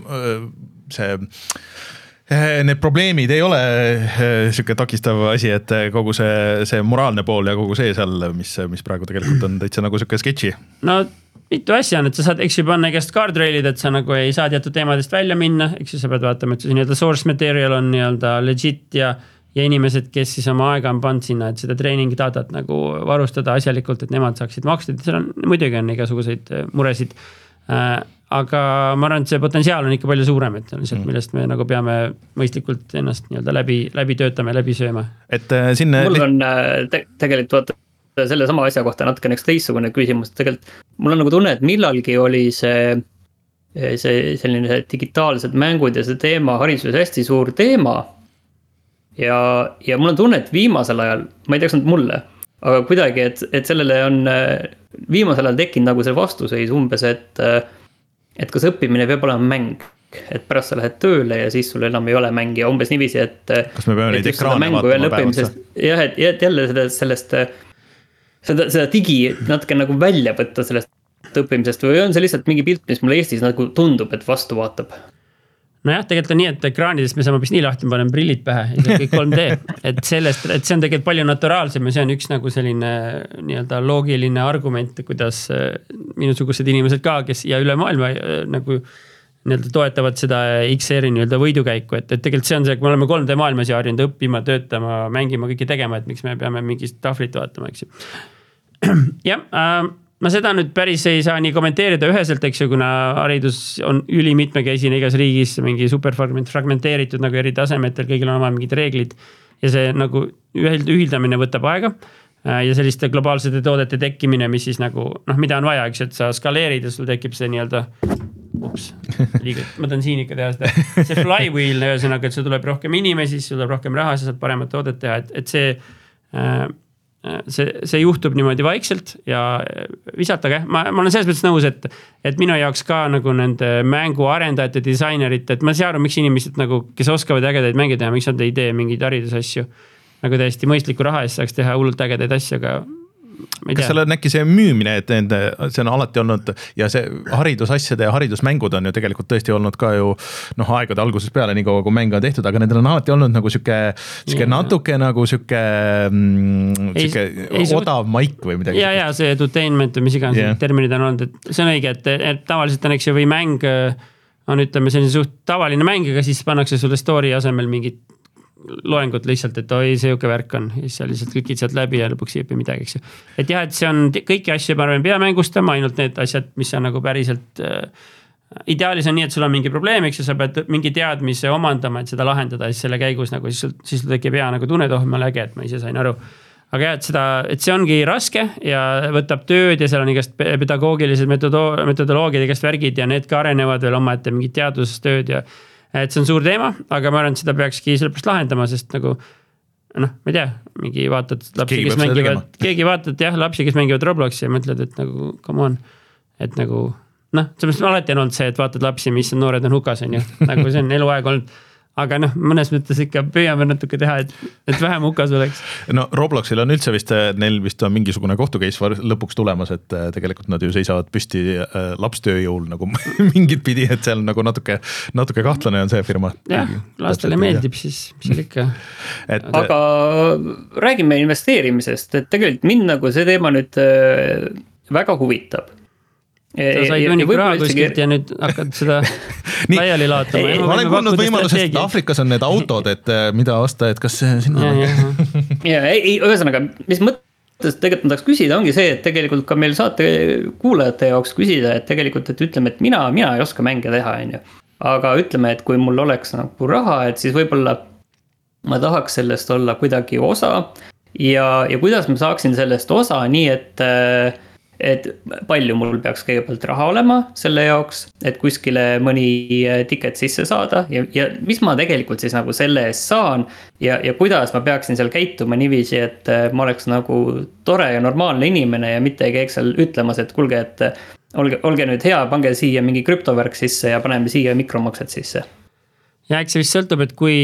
see need probleemid ei ole siuke takistav asi, et kogu see, see moraalne pool ja kogu see seal, mis, mis praegu tegelikult on täitsa nagu siuke sketši? No mitu asja on, et sa saad, eks ju panna igast guardrailid, et sa nagu ei saa teatud teemadest välja minna, eks ju sa pead vaatama, et see nii-öelda source material on nii-öelda legit ja, ja inimesed, kes siis oma aega on pannud sinna, et seda training datat nagu varustada asjalikult, et nemad saaksid makstud, seal on, muidugi on igasuguseid muresid. Aga ma arvan, et see potentsiaal on ikka palju suurem, et on lihtsalt, millest me nagu peame mõistlikult ennast nii-öelda läbi, läbi töötama ja läbi sööma. Et sinne... Mul on te- tegelikult vaata selle sama asja kohta natuke üks teistsugune küsimus. Tegelikult mul on nagu tunne, et millalgi oli see, see selline digitaalsed mängud ja see teema hariduses hästi suur teema. Ja, ja mul on tunne, et viimasel ajal, ma ei teaks nüüd mulle, aga kuidagi, et, et sellele on viimasel ajal tekkinud nagu see vastuseis umbes, et et kas õppimine peab olema mäng, et pärast sa lähed tööle ja siis sul enam ei ole mäng ja umbes niiviisi, et kas me peame neid ekraane vaatama päevast? jah, et jälle seda, sellest seda, seda digi natuke nagu välja võtta sellest õppimisest või on see lihtsalt mingi pilt, mis mulle Eestis nagu tundub, et vastu vaatab? nojah, tegelikult on nii, et ekraanidest me saame hoopis nii lahti, ma panen prillid pähe ja see on kõik kolm D, et sellest, et see on tegelikult palju naturaalsem ja see on üks nagu selline nii-öelda loogiline argument, kuidas minusugused inimesed ka, kes ja üle maailma nagu nii-öelda toetavad seda X R-i nii-öelda võidukäiku, et, et tegelikult see on see, kui me oleme kolm D maailmas ja harjunud õppima, töötama, mängima, kõike tegema, et miks me peame mingist tahvlit vaatama, eks ju. jah, äh, ma seda nüüd päris ei saa nii kommenteerida üheselt, eks ju, kuna haridus on ülimitmekäisine igas riigis, mingi super fragmenteeritud nagu eri tasemetel, kõigil on oma mingid reeglid ja see nagu ühildamine võtab aega ja selliste globaalsete toodete tekkimine, mis siis nagu, noh, mida on vaja, eks ju, et sa skaleerid ja sul tekib see nii-öelda, ups, liiga, ma tahan siin ikka teha seda, see flywheel, ühesõnaga, et sul tuleb rohkem inimesi, sul tuleb rohkem raha, sa saad paremat toodet teha, et, et see äh, see, see juhtub niimoodi vaikselt ja visatage, ma, ma olen selles mõttes nõus, et, et minu jaoks ka nagu nende mängu arendajate, disainerite, et ma ei saa aru, miks inimesed nagu, kes oskavad ägedaid mänge teha, miks nad ei tee mingeid haridusasju nagu täiesti mõistliku raha eest saaks teha hullult ägedaid asju, aga kas seal on äkki see müümine, et nende, see on alati olnud ja see haridusasjade ja haridusmängud on ju tegelikult tõesti olnud ka ju noh, aegade algusest peale nii kaua, kui mänge on tehtud, aga nendel on alati olnud nagu süke, süke ja, natuke ja. nagu süke, süke ei, odav ei, maik või midagi. Ja, ja see edutainment või mis iganes yeah. terminid on olnud, et see on õige, et, et tavaliselt on eks ju või mäng on ütleme selline suht tavaline mäng, aga siis pannakse sulle story asemel mingit loengut lihtsalt, et oi, see juke värk on ja siis sa lihtsalt klikid sealt läbi ja lõpuks ei õpi midagi, eks ju. Et jah, et see on kõiki asju, ma arvan, pea mängustama, ainult need asjad, mis on nagu päriselt äh, ideaalis on nii, et sul on mingi probleem, eks ju, sa pead mingi teadmise omandama, et seda lahendada ja siis selle käigus nagu siis, siis tekib hea nagu tunne, oh, ma läge, et ma ise sain aru. Aga jah, et seda, et see ongi raske ja võtab tööd ja seal on igast pedagoogilised metodo- metodoloogiad, igast värgid ja need ka arenevad veel oma ette mingid teadustööd ja et see on suur teema, aga ma arvan, et seda peakski sellepärast lahendama, sest nagu noh, ma ei tea, mingi vaatad lapsi, kes mängivad, keegi vaatad jah, lapsi, kes mängivad Robloxi ja mõtled, et nagu come on, et nagu noh, sellest alati on olnud see, et vaatad lapsi, mis on noored on hukas, on ju, nagu see on eluaeg olnud. Aga noh, mõnes mõttes ikka püüame natuke teha, et, et vähem hukas oleks. No Robloxil on üldse vist, neil vist on mingisugune kohtukeis lõpuks tulemas, et tegelikult nad ju seisavad püsti lapstööjõul nagu mingit pidi, et seal nagu natuke, natuke kahtlane on see firma. Jah, lastele meeldib, siis mis seal ikka. Et, aga räägime investeerimisest, et tegelikult mind nagu see teema nüüd väga huvitab. sa said hunniku raha kuskilt ja nüüd hakkad seda laiali laatama. Ma olen kuulnud võimalusest, et Afrikas on need autod, et mida osta, et kas sinna ja, ja, ei, ühesõnaga, mis mõttes tegelikult ma tahaks küsida, ongi see, et tegelikult ka meil saate kuulajate jaoks küsida, et tegelikult, et ütleme, et mina, mina ei oska mänge teha, on ju. Aga ütleme, et kui mul oleks nagu raha, et siis võib-olla ma tahaks sellest olla kuidagi osa ja, ja kuidas ma saaksin sellest osa nii, et et palju mul peaks kõigepealt raha olema selle jaoks, et kuskile mõni ticket sisse saada ja, ja mis ma tegelikult siis nagu selle eest saan ja, ja kuidas ma peaksin seal käituma niiviisi, et ma oleks nagu tore ja normaalne inimene ja mitte ei käiks seal ütlemas, et kulge, et olge, olge nüüd hea, pange siia mingi krüptovärk sisse ja paneme siia mikromaksed sisse. Ja eks see vist sõltub, et kui,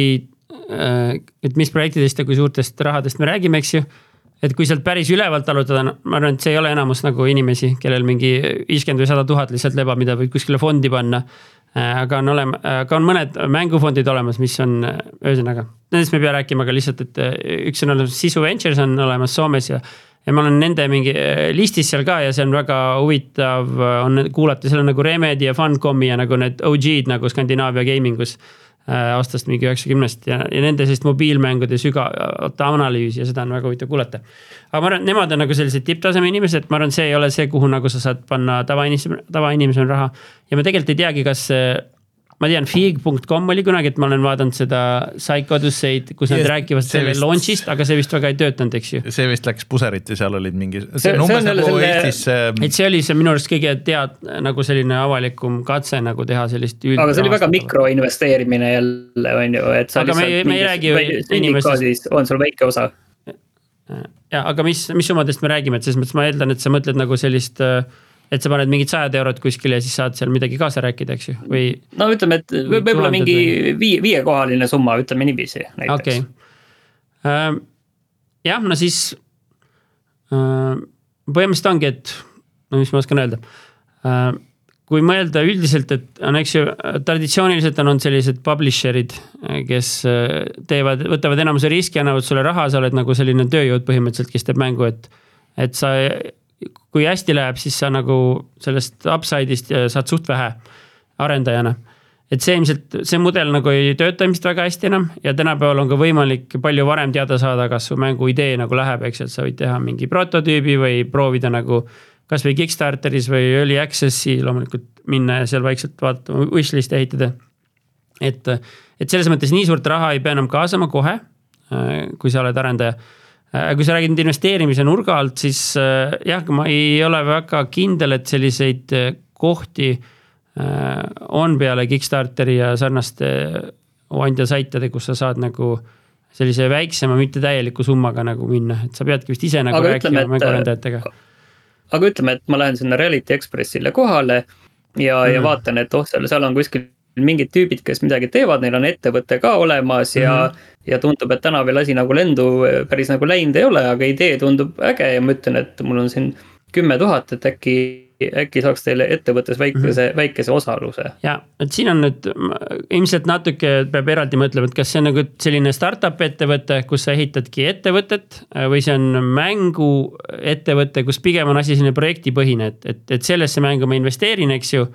et mis projektidest ja kui suurtest rahadest me räägime, eks ju. Et kui sealt päris ülevalt alutada, ma arvan, et see ei ole enamus nagu inimesi, kellel mingi viiskümmend või sada tuhat lihtsalt leba, mida võib kuskile fondi panna. Aga on, olema, aga on mõned mängufondid olemas, mis on ühesõnaga. Nendest me ei pea rääkima, aga lihtsalt, et üks on olemas, Sisu Ventures on olemas Soomes ja, ja ma olen nende mingi listis seal ka ja see on väga huvitav on kuulata, seal on nagu Remedy ja Funcom'i ja nagu need O G'd nagu Skandinaavia gamingus aastast mingi üheksakümnest ja, ja nende sellist mobiilmängude sügavata analüüsi ja seda on väga huvitav kuulata. Aga ma arvan, nemad on nagu sellised tipptaseme inimesed, ma arvan, see ei ole see, kuhu nagu sa saad panna tavainimesel tava raha. Ja ma tegelikult ei teagi, kas ma tean, fig punkt com oli kunagi, et ma olen vaadanud seda Psychodusseid, kus nad yes, rääkivad selle vist, launchist, aga see vist väga ei töötanud, eks ju. See vist läks puseriti, seal olid mingi... See, see, see on nagu selle... Eestis... Et see oli see minu arust kõige tead nagu selline avalikum katse nagu teha sellist üld... Aga see oli väga mikroinvesteerimine jälle, on ju, et sa aga me, me ei räägi ju inimestest... On sul väike osa. Ja, aga mis, mis summadest me räägime, et selles mõttes ma eeldan, et sa mõtled nagu sellist... Et sa paned mingid sajad eurot kuskile ja siis saad seal midagi kaasa rääkida, eks ju? Või... No ütleme, et võib-olla mingi viie, viiekohaline summa, ütleme niiviisi näiteks. Okei. Okay. Jah, no siis põhimõtteliselt ongi, et no mis ma oskan öelda. kui mõelda üldiselt, et on, eks ju, traditsiooniliselt on olnud sellised publisherid, kes teevad, võtavad enamuse riski, annavad sulle raha, sa oled nagu selline tööjõud põhimõtteliselt, kes teeb mängu, et, et sa, kui hästi läheb, siis sa nagu sellest upside'ist saad suht vähe arendajana. Et see ilmselt, see mudel nagu ei tööta ilmselt väga hästi enam ja tänapäeval on ka võimalik palju varem teada saada, kas su mängu idee nagu läheb, eks, et sa võid teha mingi prototüübi või proovida nagu kas või Kickstarteris või Early Access'i loomulikult minna ja seal vaikselt vaatama, wishlist ehitada. Et, et selles mõttes nii suurt raha ei pea enam kaasama kohe, kui sa oled arendaja. Kui sa räägid investeerimise nurga alt, siis jah, ma ei ole väga kindel, et selliseid kohti on peale Kickstarteri ja sarnaste andja saitade, kus sa saad nagu sellise väiksema, mitte täieliku summaga nagu minna. Et sa peadki vist ise nagu Aga rääkima ütleme, mänguarendajatega. Aga ütleme, et ma lähen sinna Reality Expressile kohale ja, mm. ja vaatan, et oh, seal, seal on kuskil mingid tüübid, kes midagi teevad, neil on ettevõte ka olemas ja, mm. ja tundub, et täna veel asi nagu lendu päris nagu läinud ei ole, aga idee tundub äge ja ma ütlen, et mul on siin kümme tuhat, et äkki, äkki saaks teile ettevõttes väikese, mm. väikese osaluse. Ja, et siin on nüüd ilmselt natuke peab eraldi mõtlema, et kas see on nagu selline startup ettevõte, kus sa ehitadki ettevõtet või see on mängu ettevõte, kus pigem on asi selline projektipõhine, et, et, et sellesse mängu ma investeerin, eks ju,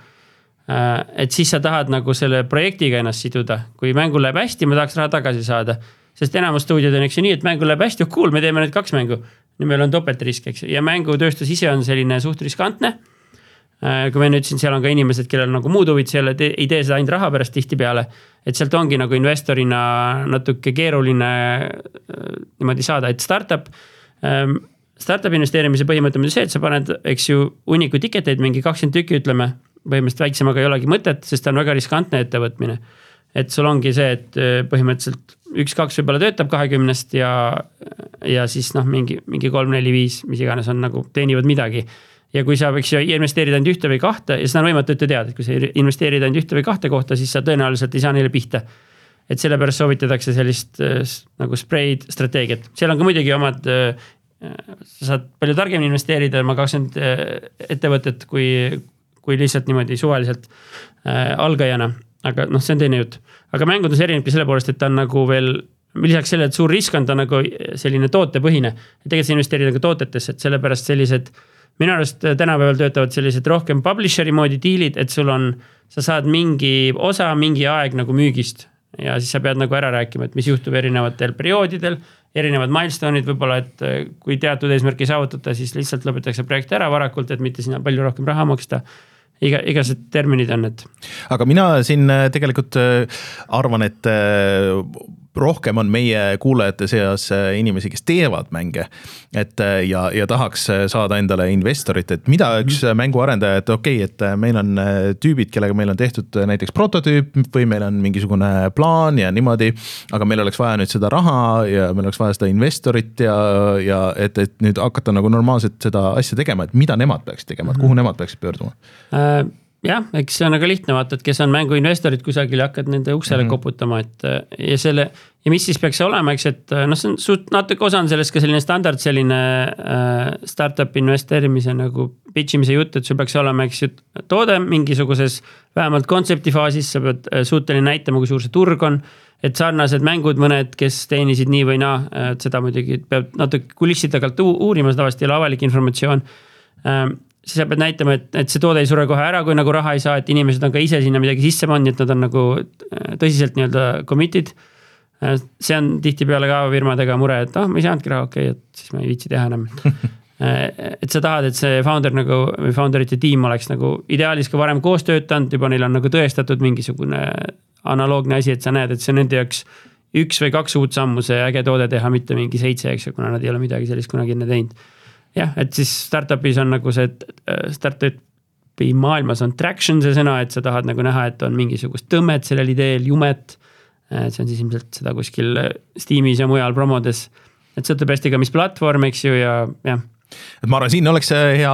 et siis sa tahad nagu selle projektiga ennast siduda. Kui mängul läheb hästi, ma tahaks raha tagasi saada, sest enamus stuudiod on, eks ju nii, et mängul läheb hästi, oh cool, me teeme need kaks mängu. Nüüd meil on topelt risk, eks, ja mängutööstus ise on selline suht riskantne. Kui me nüüd siin, seal on ka inimesed, kellel nagu muud huvid, seal ei tee seda ainult raha pärast tihti peale, et sealt ongi nagu investorina natuke keeruline niimoodi saada, et startup, startup investeerimise põhimõte on see, et sa paned, eks ju, uniku tiketeid mingi kakskümmend tükki, ütleme, põhimõtteliselt väiksemaga ei olegi mõtet, sest ta on väga riskantne ettevõtmine. Et sul ongi see, et põhimõtteliselt üks-kaks võib-olla töötab kahekümnest ja, ja siis noh, mingi, mingi kolm, neli, viis, mis iganes on nagu teenivad midagi. Ja kui sa võiks investeerida ainult ühte või kahte, ja seda on võimatu ütte teada, et kui sa investeerida ainult ühte või kahte kohta, siis sa tõenäoliselt ei saa neile pihta. Et selle pärast soovitatakse sellist nagu spreid strateegiat. Seal on ka muidugi omad, sa saad palju targemini investeerida, ma kakskümmend ettevõtet, kui, kui lihtsalt niimoodi suvaliselt algajana. Aga noh, see on teine jutt. Aga mängud on see erinebki selle poolest, et ta on nagu veel, lisaks selle, et suur risk on ta nagu selline tootepõhine. Et tegelikult sa investeerid nagu tootetesse, et sellepärast sellised, minu arust tänapäeval töötavad sellised rohkem publisheri moodi diilid, et sul on, sa saad mingi osa, mingi aeg nagu müügist ja siis sa pead nagu ära rääkima, et mis juhtub erinevatel perioodidel, erinevad milestone'id võib-olla, et kui teatud eesmärki saavutata, siis lihtsalt lõpetatakse projekti ära varakult, et mitte sinna palju rohkem raha maksta. Iga, igased terminid on, et. Aga mina siin tegelikult arvan, et rohkem on meie kuulajate seas inimesi, kes teevad mänge et, ja, ja tahaks saada endale investorit, et mida üks mm. mänguarendaja, et okei, okay, et meil on tüübid, kellega meil on tehtud näiteks prototüüp või meil on mingisugune plaan ja niimoodi, aga meil oleks vaja nüüd seda raha ja meil oleks vaja seda investorit ja, ja et, et nüüd hakata nagu normaalselt seda asja tegema, et mida nemad peaks tegema, et kuhu nemad peaks pöörduma? Äh, jah, eks see on aga lihtne vaata, et kes on mänguinvestorid kusagil ja hakkad nende uksele mm-hmm. koputama, et ja selle, ja mis siis peaks olema, eks, et noh, see on suht natuke osa on sellest ka selline standard, selline äh, startup investeerimise nagu pitchimise jutt, et sul peaks olema, eks ju, toode mingisuguses vähemalt kontseptifaasis, sa pead suuteline näitama, kui suur see turg on, et sarnased mängud mõned, kes teenisid nii või naa, et seda muidugi peab natuke kulissid tagalt uurima, seda vast ei ole avalik informatsioon, äh, siis sa pead näitama, et, et see toode ei sure kohe ära, kui nagu raha ei saa, et inimesed on ka ise sinna midagi sisse pannud, et nad on nagu tõsiselt nii-öelda committed. See on tihti peale ka firmadega mure, et oh, ma ei saanudki raha, okei, okay, et siis ma ei viitsi teha enam. Et sa tahad, et see founder nagu, või founderite tiim oleks nagu ideaalis ka varem koos töötanud, juba neil on nagu tõestatud mingisugune analoogne asi, et sa näed, et see on nende jaoks üks või kaks uut sammu see äge toode teha, mitte mingi seitse, eks, kuna nad ei ole midagi sellist kunagi enne teinud. Jah, et siis startupis on nagu see, startupi maailmas on traction see sõna, et sa tahad nagu näha, et on mingisugust tõmmet sellel ideel, jumet. See on siis ilmselt seda kuskil Steamis ja mujal promodes. Et sõltub hästi ka, mis platvorm, eks ju, ja jah. et ma arvan, siin oleks hea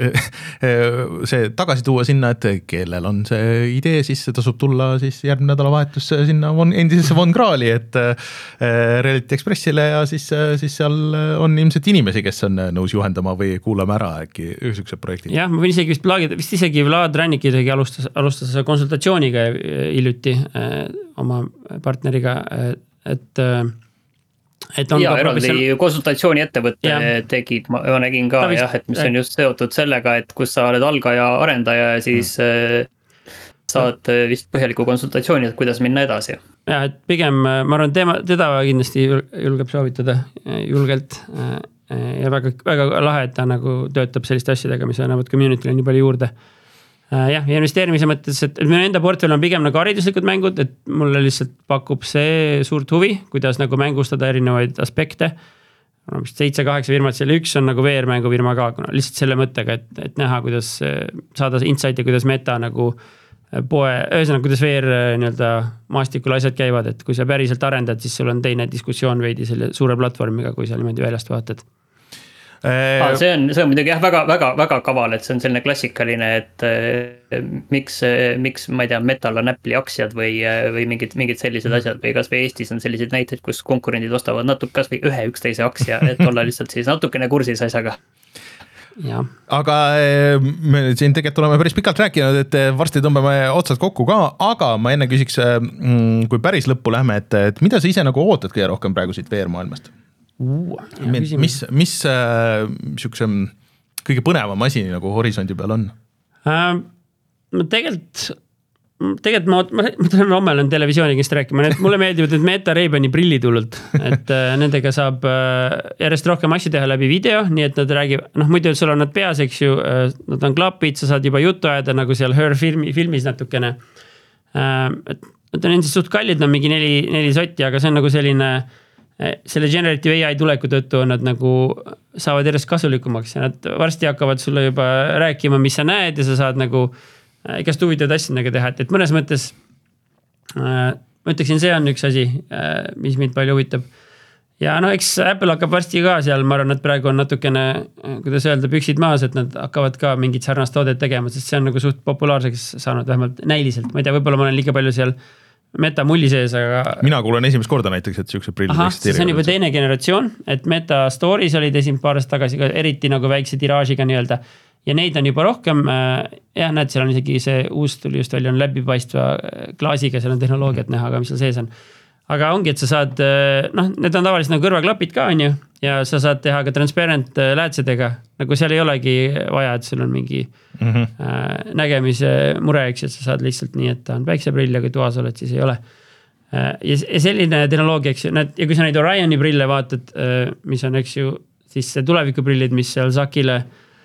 see tagasi tuua sinna, et kellel on see idee, siis tasub tulla siis järgmine nädalavahetus sinna von, endisesse Von Krahli, et Reality Expressile ja siis, siis seal on ilmselt inimesi, kes on nõus juhendama või kuulame ära äkki üksugused projektid. jah, ma võin isegi vist plaagida, vist isegi Vlad Rannik isegi alustas, alustas konsultatsiooniga hiljuti äh, oma partneriga, et äh, et on ja eraldi profession... konsultatsiooni ettevõtte ja. tegid, ma nägin ka vist, jah, et mis on just seotud sellega, et kus sa oled algaja arendaja ja siis mm. saad vist põhjaliku konsultatsiooni, et kuidas minna edasi. Ja, et pigem ma arvan, tema, teda kindlasti julgeb soovitada julgelt ja väga, väga lahe, et ta nagu töötab selliste asjadega, mis annavad community'le nii palju juurde. Jah, ja investeerimise mõttes, et minu enda portfell on pigem nagu hariduslikud mängud, et mulle lihtsalt pakub see suurt huvi, kuidas nagu mängustada erinevaid aspekte. No, seitse-kaheksa firmat, selle üks on nagu V R-mängu firma ka, kuna lihtsalt selle mõttega, et, et näha, kuidas saada insight'i, kuidas meta nagu poe, ühesõnaga, kuidas V R nii-öelda maastikul asjad käivad, et kui sa päriselt arendad, siis sul on teine diskussioon veidi selle suure platvormiga, kui sa niimoodi väljast vaatad. Ah, see on, see on muidugi jah, väga, väga, väga kaval, et see on selline klassikaline, et eh, miks, miks, ma ei tea, Metal on Apple'i aktsiad või, või mingid, mingid sellised asjad või kas või Eestis on sellised näited, kus konkurendid ostavad natuke kas või ühe üksteise aktsia, et olla lihtsalt siis natukene kursis asjaga. Ja. Aga me siin tegelikult oleme päris pikalt rääkinud, et varsti tõmbame otsad kokku ka, aga ma enne küsiks, kui päris lõppu lähme, et, et mida sa ise nagu ootad kõige rohkem praegu siit V R-maailmast? Uh, mis, mis, mis äh, sükse kõige põnevam asi nagu horisondi peal on? Äh, tegelikult, tegelikult ma, ma, ma tulen homme olen televisioonigist rääkima, et mulle meeldivad need Meta Ray-Bani prillid hullult, et äh, nendega saab äh, järjest rohkem asju teha läbi video, nii et nad räägib, noh muidu sul on nad peas, eks ju, äh, nad on klapid, sa saad juba juttu ajada nagu seal Her filmi, filmis natukene. Äh, et nad on endiselt suht kallid, on mingi neli, neli sotti, aga see on nagu selline selle generative A I tuleku tõttu on nad nagu saavad järjest kasulikumaks ja nad varsti hakkavad sulle juba rääkima, mis sa näed ja sa saad nagu igast huvitavad asjadega teha, et, et mõnes mõttes äh, ma ütleksin, see on üks asi, äh, mis mind palju huvitab. Ja no eks Apple hakkab varsti ka seal, ma arvan, et praegu on natukene, kuidas öelda, püksid maas, et nad hakkavad ka mingit sarnast toodet tegema, sest see on nagu suht populaarseks saanud vähemalt näiliselt, ma ei tea, võib-olla ma olen liiga palju seal Meta mulli sees, aga... Mina kuulen esimest korda näiteks, et siuksed prillid Aha, see on juba teine generatsioon, et Meta Stories olid esimest paarest tagasi, eriti nagu väikse tiraažiga nii-öelda. Ja neid on juba rohkem, jah, näed, seal on isegi see uus tuli just välja, on läbipaistva klaasiga, seal on tehnoloogiat näha, aga mis seal sees on. Aga ongi, et sa saad, noh, need on tavaliselt nagu kõrvaklapid ka, on ju, ja sa saad teha ka transparent läätsedega, nagu seal ei olegi vaja, et sul on mingi mm -hmm. nägemise mure, eks, et sa saad lihtsalt nii, et ta on päikseprill ja kui toas oled, siis ei ole. Ja selline tehnoloogia, eks ju, ja kui sa neid Orioni prille vaatad, mis on, eks ju, siis tulevikuprillid, mis seal Sakile,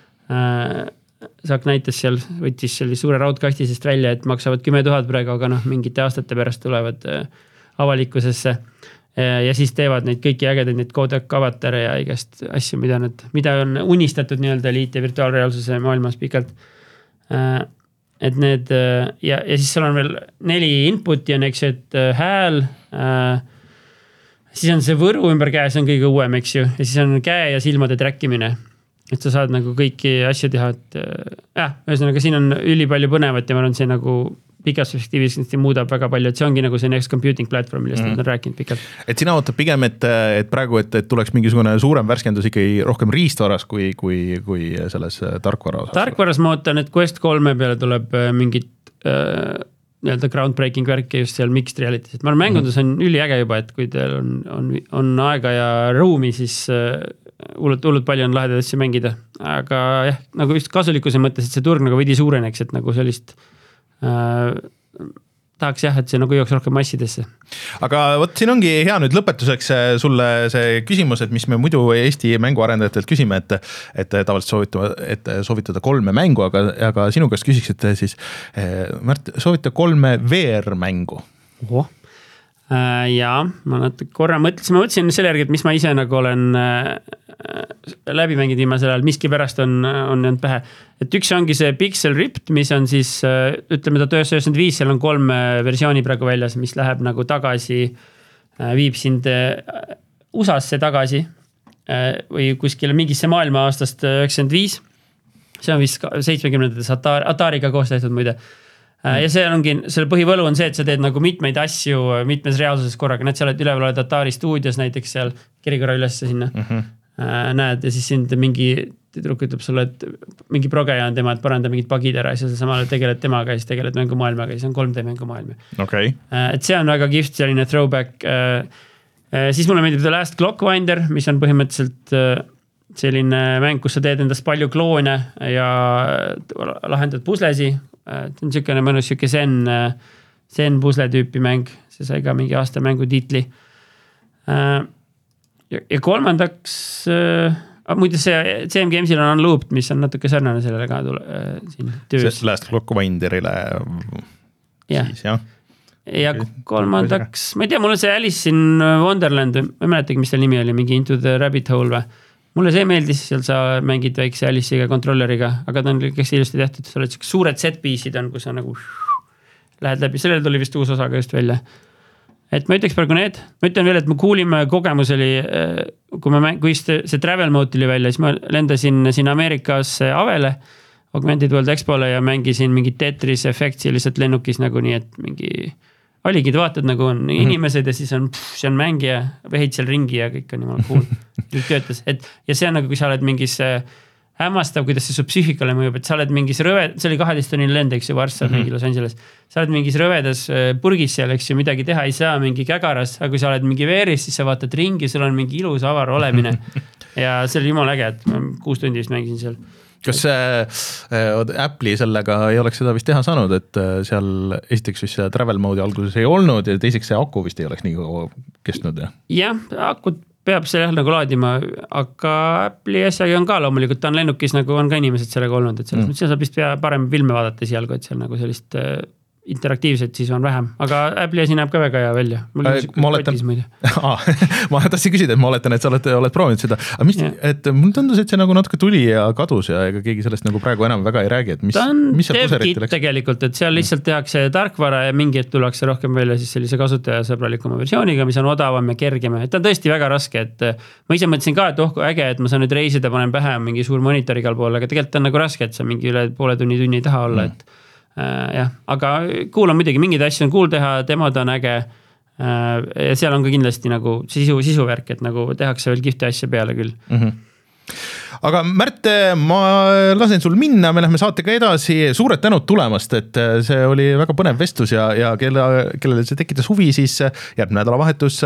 Sak näitas seal, võttis selle suure raudkastisest välja, et maksavad kümme tuhat praegu, aga noh, mingite aastate pärast tulevad avalikkusesse ja siis teevad neid kõiki ägedaid, neid Kodak avatare ja igast asju, mida, nad, mida on unistatud nii-öelda liit- ja virtuaalreaalsuse maailmas pikalt. Et need, ja, ja siis seal on veel neli inputi on, eks ju, et hääl, siis on see võru ümber käe, see on kõige uuem, eks ju, ja siis on käe ja silmade trackimine, et sa saad nagu kõiki asju teha, et jah, ühesõnaga siin on üli palju põnevat ja ma arvan, see nagu pikas perspektiivis muudab väga palju, et see ongi nagu see next computing platform, millest mm. on rääkinud pikalt. Et sina ootab pigem, et, et praegu, et, et tuleks mingisugune suurem värskendus ikkagi rohkem riistvaras kui, kui, kui selles tarkvara osas? Tarkvaras ma ootan, et Quest kolme peale tuleb mingit äh, nii-öelda groundbreaking värki just seal mixed realities, et ma arvan, mängundus on üliäge juba, et kui teil on, on, on aega ja ruumi, siis äh, hullult, hullult palju on lahedaid asju mängida, aga jah, nagu just kasulikkuse mõttes, et see turg nagu veidi suureneks, et nagu sellist Äh, tahaks jah, et see nagu jooks rohkem massidesse. Aga võt, siin ongi hea nüüd lõpetuseks sulle see küsimus, et mis me muidu Eesti mänguarendajatelt küsime, et, et tavaliselt soovitada, et soovitada kolme mängu, aga, aga sinu käest küsiks, et siis Märt, soovita kolme V R-mängu. Oho. Äh, jaa, ma natuke korra mõtlesin, ma mõtlesin selle järgi, et mis ma ise nagu olen äh, läbi mängid viimasel ajal, miski pärast on, on jäänud pähe. Et üks ongi see Pixel Ripped, mis on siis, ütleme ta tuhat üheksasada üheksakümmend viis, seal on kolm versiooni praegu väljas, mis läheb nagu tagasi, viib sind U S A-sse tagasi või kuskile mingisse maailma aastast üheksakümmend viis. See on vist seitsmekümnendates Atari, Atariga koos tehtud muide. Ja see ongi, selle põhivõlu on see, et sa teed nagu mitmeid asju mitmes reaalsuses korraga. Näed, sa oled üleval oled Atari stuudios näiteks seal, kiri korra üles sinna. Mm-hmm. Näed, ja siis sind mingi tüdruk ütleb sulle, et mingi progeja on tema, et paranda mingid pagid ära ja sa samale tegeled temaga ja siis tegeled mängumaailmaga ja siis on kolm D mängumaailma. Okay. Et see on väga kihvt selline throwback. Siis mulle meeldib The Last Clockwinder, mis on põhimõtteliselt selline mäng, kus sa teed endast palju kloone ja lahendad puslesi. See on selline mõnus siuke zen, zen pusle tüüpi mäng. See sai ka mingi aasta mängu tiitli. Ja, ja kolmandaks, muide see C M Games'il on Unlooped, mis on natuke sarnane sellele ka tule, siin töös. See Last Clockwinderile ja. Siis jah. Ja kolmandaks, ma ei tea, mul on see Alice in Wonderland, ma ei mäletagi, mis selle nimi oli, mingi Into the Rabbit Hole või. Mulle see meeldis, seal sa mängid väikse Alice'iga kontrolleriga, aga ta on kes ilusti tehtud, sa oled suured set-piece'id on, kus sa nagu lähed läbi, sellele tuli vist uus osa ka just välja. Et ma ütleks praegu need, ma ütlen veel, et mu kuulime kogemus oli, kui, ma, kui see travel mode tuli välja, siis ma lendasin siin Ameerikas Avele, Augmented World Expole ja mängisin mingit Tetris efektsi lihtsalt lennukis nagu nii, et mingi oligi, vaatad nagu on inimesed ja siis on, pff, see on mängija, vehid seal ringi ja kõik on niimoodi cool. Kõik töötas. Et, ja see on nagu, kui sa oled mingis hämmastav, kuidas see su psüühikale mõjub, et sa oled mingis rõve, see oli kaheteist tunnine lend, eks ju, varsti mm -hmm. mingi Los Angeles. Sa oled mingis rõvedas purgis seal, eks ju, midagi teha ei saa, mingi kägaras, aga kui sa oled mingi veeris, siis sa vaatad ringi, sul on mingi ilus avar olemine. Ja see oli jumala äge, et ma kuus tundi vist mängisin seal. Kas äh, Apple'i sellega ei oleks seda vist teha saanud, et seal esiteks vist travel mode'i alguses ei olnud ja teiseks see aku vist ei oleks nii kaua kestnud? Ja, jah, akut peab see jah nagu laadima, aga Apple'i asjagi on ka loomulikult, ta on lennukis nagu on ka inimesed sellega olnud, et selles mm. mõttes saab vist pea parem filme vaadata sialgu, et seal nagu sellist äh, interaktiivset siis on vähem, aga Apple'i asi näeb ka väga hea välja. Äh, ma oletan, ma tahtsin küsida, et ma oletan, et sa oled, oled proovinud seda, aga mis, yeah. et mul tundus, et see nagu natuke tuli ja kadus ja ega keegi sellest nagu praegu enam väga ei räägi, et mis, ta on mis dev-kit tegelikult, et seal lihtsalt tehakse tarkvara ja mingi, et tullakse rohkem välja siis sellise kasutajasõbralikuma versiooniga, mis on odavam ja kergem, et ta on tõesti väga raske, et ma ise mõtlesin ka, et oh, äge, et ma saan nüüd reisida, panen pähe mingi suur monitor igal pool, aga tegelikult on nagu raske, et sa mingi üle poole tunni tunni ei taha olla, mm. et Uh, jah, aga cool on muidugi, mingid asju on cool teha, demod on äge uh, ja seal on ka kindlasti nagu sisu, sisuvärk, et nagu tehakse veel kihvti asja peale küll. Mm-hmm. Aga Märt, ma lasen sul minna, me lähme saatega edasi, suured tänud tulemast, et see oli väga põnev vestlus ja, ja kelle, kellele see tekitas huvi, siis järgmine nädalavahetus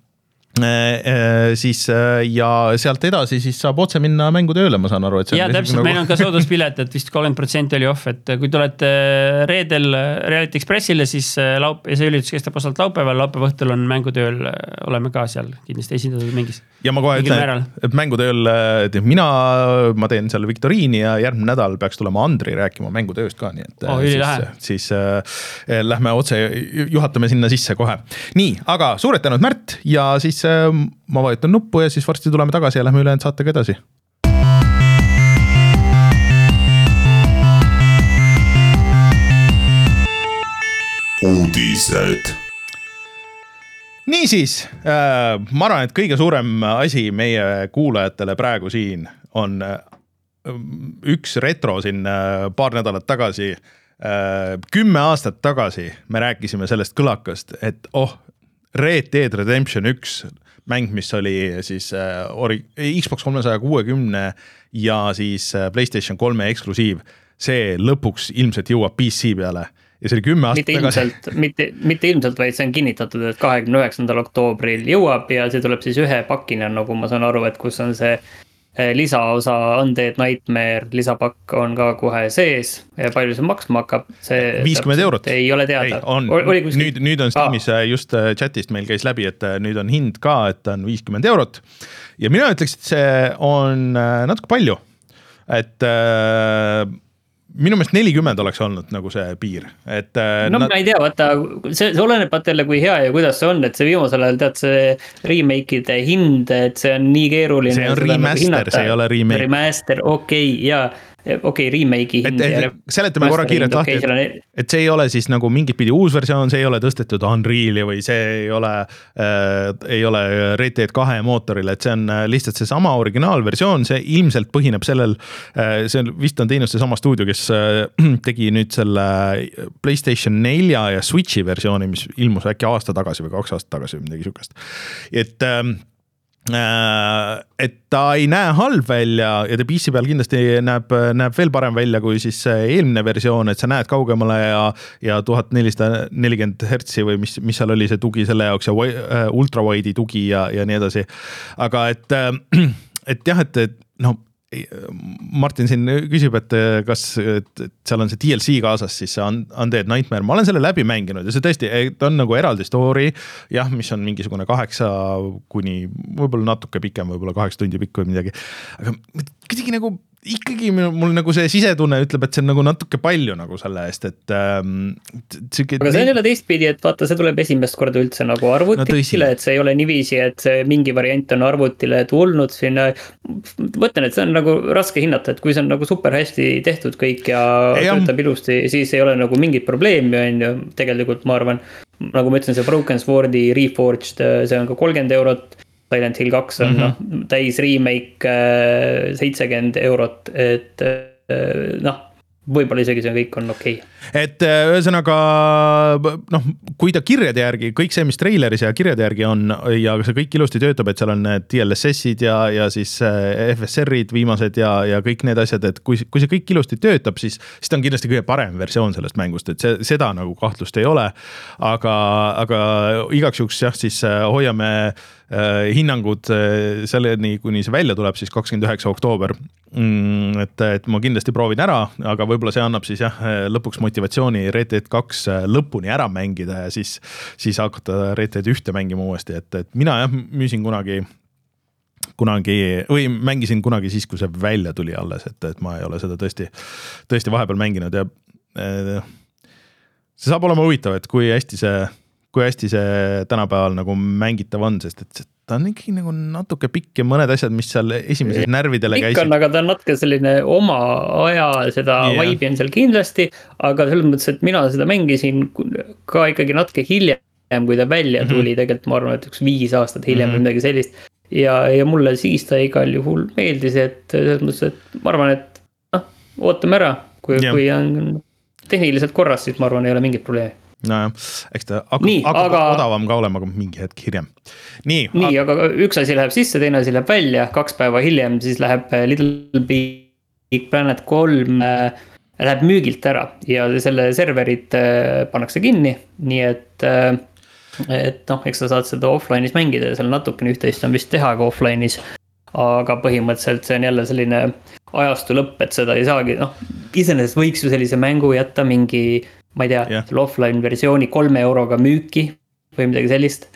siis ja sealt edasi siis saab otse minna mängutööle, ma saan aru, et see ja täpselt, nagu... meil on ka sooduspilet, et vist kolmkümmend protsenti oli off, et kui tulete reedel Reality Expressile, siis laup- ja see ülitus kestab osalt laupäeval, laupäeva õhtul on mängutööl, oleme ka seal kindlasti esindatud mingis. Ja ma kohe ütlen, et mängutööl mina, ma teen seal viktoriini ja järgmine nädal peaks tulema Andri rääkima mängutööst ka, nii et oh, siis, siis äh, lähme otse, juhatame sinna sisse kohe. Nii, aga suured tänud Märt ja siis ma vajutan nuppu ja siis varsti tuleme tagasi ja lähme ülejäänud saatega edasi. Uudised. Niisiis, äh, ma arvan, et kõige suurem asi meie kuulajatele praegu siin on äh, üks retro siin äh, paar nädalat tagasi, äh, kümme aastat tagasi me rääkisime sellest kõlakast, et oh, Red Dead Redemption üks mäng, mis oli siis äh, ori- Xbox kolmesaja kuuekümne ja siis äh, PlayStation kolme eksklusiiv, see lõpuks ilmselt jõuab P C peale ja see oli kümme aastat mitte tagasi. Ilmselt, mitte, mitte ilmselt, vaid see on kinnitatud, et kahekümne üheksandal oktoobril jõuab ja see tuleb siis ühe pakina, nagu ma saan aru, et kus on see lisaosa Undead Nightmare, lisapakk on ka kohe sees ja palju see maksma hakkab, see viiskümmend eurot. Ei ole teada. Ei, on. Kuskil... Nüüd, nüüd on Steamis ah. just chatist meil käis läbi, et nüüd on hind ka, et on viiskümmend eurot ja mina ütleks, et see on natuke palju, et äh, minu meelest nelikümmend oleks olnud nagu see piir, et no nad... ma ei tea, vaata, see, see oleneb vaata jälle, kui hea ja kuidas see on, et see viimasel ajal tead see remake'ide hind, et see on nii keeruline. See on remaster, see ei ole remake. Remaster, okei okay,, ja okei okay,, remake'i hind. Seletame korra kiirelt lahti, okay, et, et see ei ole siis nagu mingit pidi uus versioon, see ei ole tõstetud Unreali või see ei ole äh,, ei ole Red Dead kahe mootoril, et see on lihtsalt see sama originaalversioon, see ilmselt põhineb sellel, äh, see vist on teinud see sama stuudio, kes äh, tegi nüüd selle PlayStation nelja ja Switchi versiooni, mis ilmus äkki aasta tagasi või kaks aastat tagasi või midagi sükast. Et äh, et ta ei näe halb välja ja ta P C peal kindlasti näeb, näeb veel parem välja kui siis eelmine versioon, et sa näed kaugemale ja, ja tuhat nelisada nelikümmend hertsi või mis, mis seal oli see tugi selle jaoks ja ultrawide'i tugi ja, ja nii edasi. Aga et, et jah, et, et noh, Martin siin küsib, et kas et, et seal on see D L C kaasas, siis see Undead Nightmare, ma olen selle läbi mänginud ja see tõesti, ta on nagu eraldi story, jah, mis on mingisugune kaheksa kuni võib-olla natuke pikem, võib-olla kaheksa tundi pikk või midagi, aga kuidagi nagu ikkagi mul nagu see sisetunne ütleb, et see on nagu natuke palju nagu selle eest, et ähm, tsüki, aga see on jälle teistpidi, et vaata, see tuleb esimest korda üldse nagu arvutile, no, et see ei ole niiviisi, et see mingi variant on arvutile tulnud sinna. Mõtlen, et see on nagu raske hinnata, et kui see on nagu super hästi tehtud kõik ja, ja töötab ilusti, siis ei ole nagu mingit probleemi, on ju, tegelikult ma arvan, nagu ma ütlen, see Broken Swordi Reforged, see on ka kolmkümmend eurot, Silent Hill kaks on mm-hmm. noh, täis remake seitsekümmend eurot, et noh, võib-olla isegi see kõik on okei okay.. Et ühesõnaga, noh, kui ta kirjade järgi, kõik see, mis treileris ja kirjade järgi on ja see kõik ilusti töötab, et seal on need D L S S-id ja, ja siis F S R-id viimased ja, ja kõik need asjad, et kui, kui see kõik ilusti töötab, siis, siis ta on kindlasti kõige parem versioon sellest mängust, et see, seda nagu kahtlust ei ole, aga, aga igaks juhuks jah, siis hoiame äh, hinnangud äh, selleni, kuni see välja tuleb, siis kakskümmend üheksa oktoober, mm, et, et ma kindlasti proovin ära, aga võib-olla see annab siis jah, lõpuks motivatsiooni Red Dead kaks lõpuni ära mängida ja siis, siis hakata Red Dead ühte mängima uuesti, et, et mina jah, müüsin kunagi kunagi, või mängisin kunagi siis, kui see välja tuli alles, et, et ma ei ole seda tõesti, tõesti vahepeal mänginud ja see saab olema huvitav, et kui hästi see, kui hästi see tänapäeval nagu mängitav on, sest et ta on ikkagi nagu natuke pikk ja mõned asjad, mis seal esimesed närvidele käisid. Pikk on, aga ta on natuke selline oma aja, seda yeah. vibe'i on seal kindlasti, aga selles mõttes, et mina seda mängisin ka ikkagi natuke hiljem, kui ta välja tuli, mm-hmm. tegelikult ma arvan, et üks viis aastat hiljem mm-hmm. või midagi sellist. Ja, ja mulle siis ta igal juhul meeldis, et selles mõttes, et ma arvan, et noh, ootame ära, kui, yeah. kui on tehniliselt korras, siis ma arvan, ei ole mingit probleemi. No jah, eks ta hakkab, Nii, hakkab aga, odavam ka olema mingi hetk hiljem. Nii, Nii aga... aga üks asi läheb sisse, teine asi läheb välja, kaks päeva hiljem, siis läheb Little Big Planet kolm äh, läheb müügilt ära ja selle serverid äh, pannakse kinni, nii et äh, et noh, eks sa saad seda offline'is mängida ja seal natukene üht-teist on vist teha ka offline'is, aga põhimõtteliselt see on jälle selline ajastu lõpp, et seda ei saagi, noh, iseenesest võiks ju sellise mängu jätta mingi ma ei tea, yeah. offline versiooni kolme euroga müüki või midagi sellist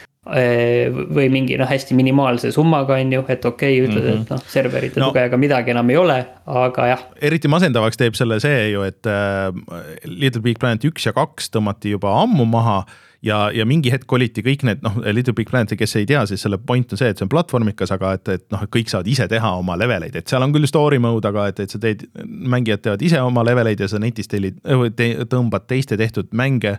või mingi noh, hästi minimaalse summaga on ju, et okei, okay, ütled, mm-hmm. et noh, serverite no. tugega midagi enam ei ole, aga jah. Eriti masendavaks teeb selle see ju, et äh, Little Big Planet üks ja kaks tõmmati juba ammu maha ja, ja mingi hetk oliti kõik need, noh, Little Big Planet, kes ei tea, siis selle point on see, et see on platvormikas, aga et, et noh, kõik saavad ise teha oma leveleid, et seal on küll story mode, aga et, et sa teed, mängijad teevad ise oma leveleid ja sa netist teelid, te, tõmbad teiste tehtud mänge.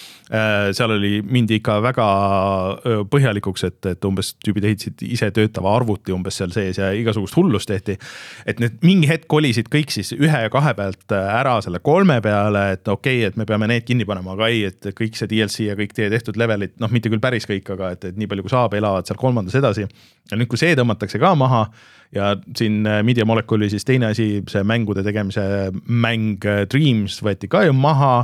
Seal oli mindi ikka väga põhjalikuks, et, et umbes tüübid ehitasid ise töötava arvuti umbes seal sees ja igasugust hullust tehti. Et need mingi hetk kolisid kõik siis ühe ja kahe pealt ära selle kolme peale, et okei, okay, et me peame need kinni panema, aga ei, et kõik see D L C ja kõik teie tehtud levelid, noh, mitte küll päris kõik, aga et, et nii palju kui saab, elavad seal kolmandas edasi. Ja nüüd, kui see tõmmatakse ka maha ja siin Media Moleculi siis teine asi, see mängude tegemise mäng Dreams võeti ka ju maha,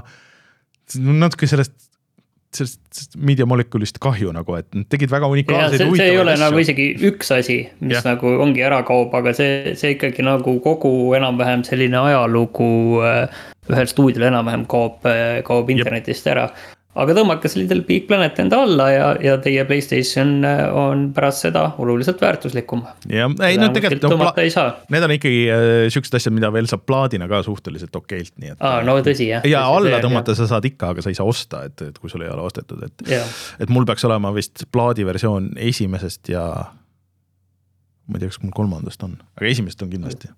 natuke sellest sellest Media Moleculist kahju nagu, et tegid väga unikaalseid huvitavaid asju. See ei ole asju. Nagu isegi üks asi, mis ja. Nagu ongi ära kaob, aga see, see ikkagi nagu kogu enam-vähem selline ajalugu ühel stuudiol enam-vähem kaob, kaob internetist Jep. ära. Aga tõmmakas Little Big Planet enda alla ja, ja teie PlayStation on pärast seda oluliselt väärtuslikum. Ja, ei, no tegelikult no, pla- need on ikkagi äh, sükst asjad, mida veel saab plaadina ka suhteliselt okeilt. Nii et, Aa, no tõsi, jah. Ja tõsi, alla tõmmata jah. Sa saad ikka, aga sa ei saa osta, et, et kui sul ei ole ostetud. Et, et mul peaks olema vist plaadi versioon esimesest ja ma ei tea, kas mul kolmandast on, aga esimest on kindlasti.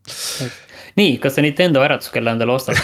Nii, kas sa Nintendo äratuskella endale ostad?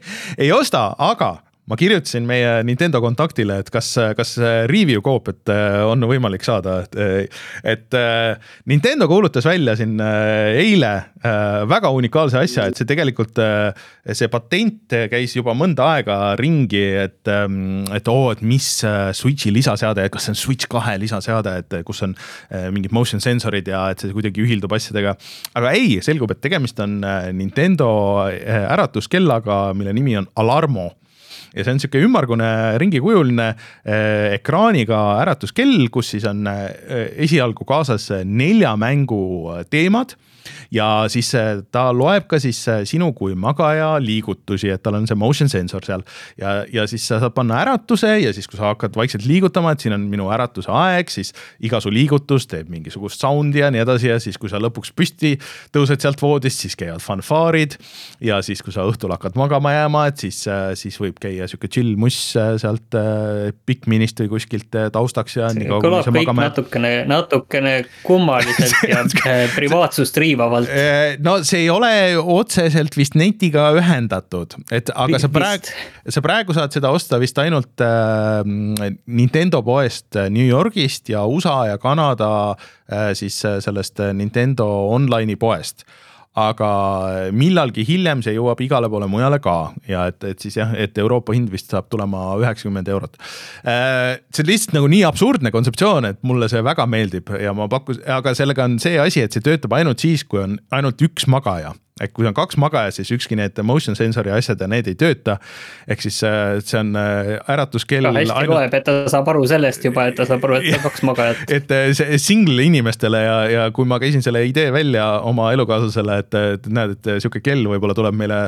Ei osta, aga ma kirjutasin meie Nintendo kontaktile, et kas, kas review koopiat on võimalik saada, et, et Nintendo kuulutas välja siin eile väga unikaalse asja, et see tegelikult, see patent käis juba mõnda aega ringi, et, et oo, et mis Switchi lisaseade, kas see on Switch kahe lisaseade, et kus on mingid motion sensorid ja et see kuidagi ühildub asjadega. Aga ei, selgub, et tegemist on Nintendo äratuskellaga, mille nimi on Alarmo. Ja see on siuke ümmargune ringikujuline eh, ekraaniga äratuskell, kus siis on eh, esialgu kaasas nelja mängu teemad ja siis ta loeb ka siis sinu kui magaja liigutusi, et tal on see motion sensor seal ja, ja siis sa saad panna äratuse ja siis kui sa hakkad vaikselt liigutama, et siin on minu äratuse aeg, siis iga su liigutus teeb mingisugust soundi ja nii edasi ja siis kui sa lõpuks püsti tõused sealt voodist, siis käivad fanfaarid ja siis kui sa õhtul hakkad magama jääma, et siis, siis võib käia siuke chill muss sealt Pikminist või kuskilt taustaks ja nii kaua kui sa magama jääb. Natukene, natukene kummaliselt ja privaatsust riivavalt. No see ei ole otseselt vist netiga ühendatud, et aga sa praegu, sa praegu saad seda osta vist ainult äh, Nintendo poest New Yorgist ja U S A ja Kanada äh, siis sellest Nintendo online'i poest. Aga millalgi hiljem see jõuab igale poole mujale ka ja et, et siis jah, et Euroopa hind vist saab tulema üheksakümmend eurot. See on lihtsalt nagu nii absurdne kontseptsioon, et mulle see väga meeldib ja ma pakkus, aga sellega on see asi, et see töötab ainult siis, kui on ainult üks magaja. Et kui on kaks magaja, siis ükski need motion sensori asjad ja need ei tööta. Ehk siis see on äratuskell. Ka hästi ainult... loeb, et ta saab aru sellest juba, et ta saab aru, et ta kaks magajat. Et see single inimestele ja, ja kui ma käisin selle idee välja oma elukaaslasele, et, et näed, et siuke kell võib-olla tuleb meile,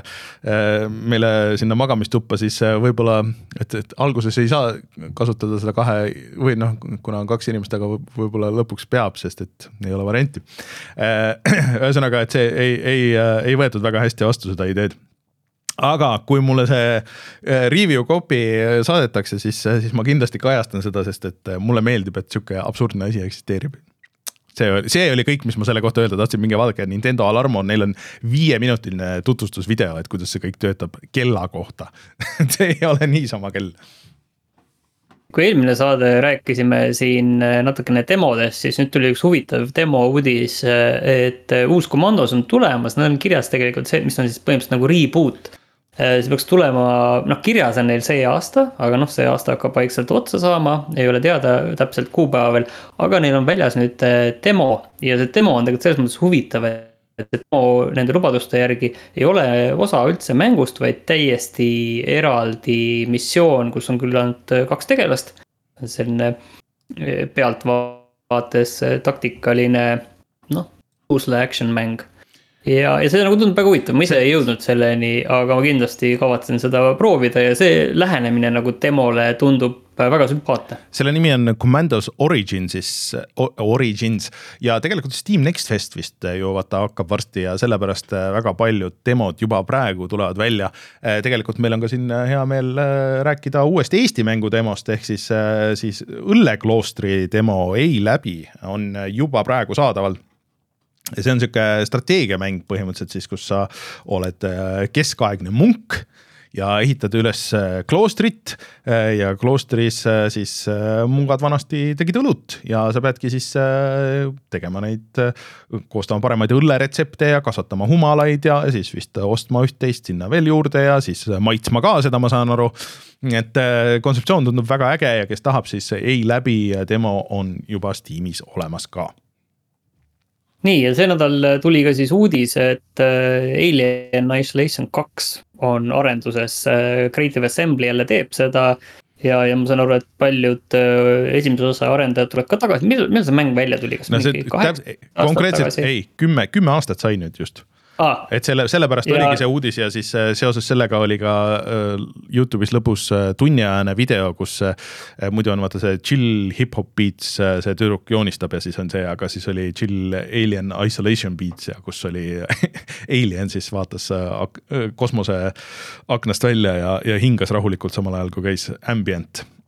meile sinna magamistuppa, siis võib-olla, et, et alguses ei saa kasutada seda kahe või noh, kuna on kaks inimest, aga võib-olla lõpuks peab, sest et ei ole varianti. Ühesõnaga, et see ei, ei ei võetud väga hästi vastu seda ideed. Aga kui mulle see review copy saadetakse, siis, siis ma kindlasti kajastan seda, sest et mulle meeldib, et siuke absurdne asi eksisteerib. See, see oli kõik, mis ma selle kohta öelda tahtsin, minge vaadake Nintendo Alarmo, neil on viieminutiline tutvustusvideo, et kuidas see kõik töötab kella kohta. See ei ole niisama kell. Kui eelmine saade rääkisime siin natukene demodest, siis nüüd tuli üks huvitav demo uudis, et uus Commandos on tulemas, need on kirjas tegelikult see, mis on siis põhimõtteliselt nagu reboot. See peaks tulema, noh kirjas on neil see aasta, aga noh see aasta hakkab vaikselt otsa saama, ei ole teada täpselt kuupäeva veel, aga neil on väljas nüüd demo ja see demo on tegelikult selles mõttes huvitav, et demo nende lubaduste järgi ei ole osa üldse mängust, vaid täiesti eraldi missioon, kus on küll ainult kaks tegelast. Selline pealtvaates taktikaline, noh, puzzle action mäng. Ja, ja see nagu tundub väga huvitav, ma ise ei jõudnud selleni, aga ma kindlasti kavatsen seda proovida ja see lähenemine nagu demole tundub väga sümpaatne. Selle nimi on Commandos Origins, Origins ja tegelikult Steam Next Fest vist ju vaata hakkab varsti ja sellepärast väga paljud demod juba praegu tulevad välja. Tegelikult meil on ka siin hea meel rääkida uuest Eesti mängu demost, ehk siis, siis Õllekloostri demo ei läbi on juba praegu saadaval. Ja see on siuke strateegiamäng põhimõtteliselt siis, kus sa oled keskaegne munk ja ehitad üles kloostrit ja kloostris siis mungad vanasti tegid õlut ja sa peadki siis tegema neid, koostama paremaid õlleretsepte ja kasvatama humalaid ja siis vist ostma üht-teist sinna veel juurde ja siis maitsma ka seda, ma saan aru. Et kontseptsioon tundub väga äge ja kes tahab, siis ei läbi demo on juba Steamis olemas ka. Nii, ja see nädal tuli ka siis uudis, et Alien Isolation kaks on arenduses. Creative Assembly jälle teeb seda ja, ja ma saan aru, et paljud esimese osa arendajad tuleb ka tagasi. Millal, millal see mäng välja tuli? Kas no see, täp, konkreetselt ei, kümme, kümme aastat sai nüüd just. Ah, et selle, sellepärast ja... oligi see uudis ja siis seoses sellega oli ka YouTube'is lõpus tunniajane video, kus muidu on vaata see chill hip-hop beats, see tüdruk joonistab ja siis on see, aga siis oli chill Alien Isolation beats ja kus oli Alien siis vaatas kosmose aknast välja ja, ja hingas rahulikult samal ajal, kui käis ambient.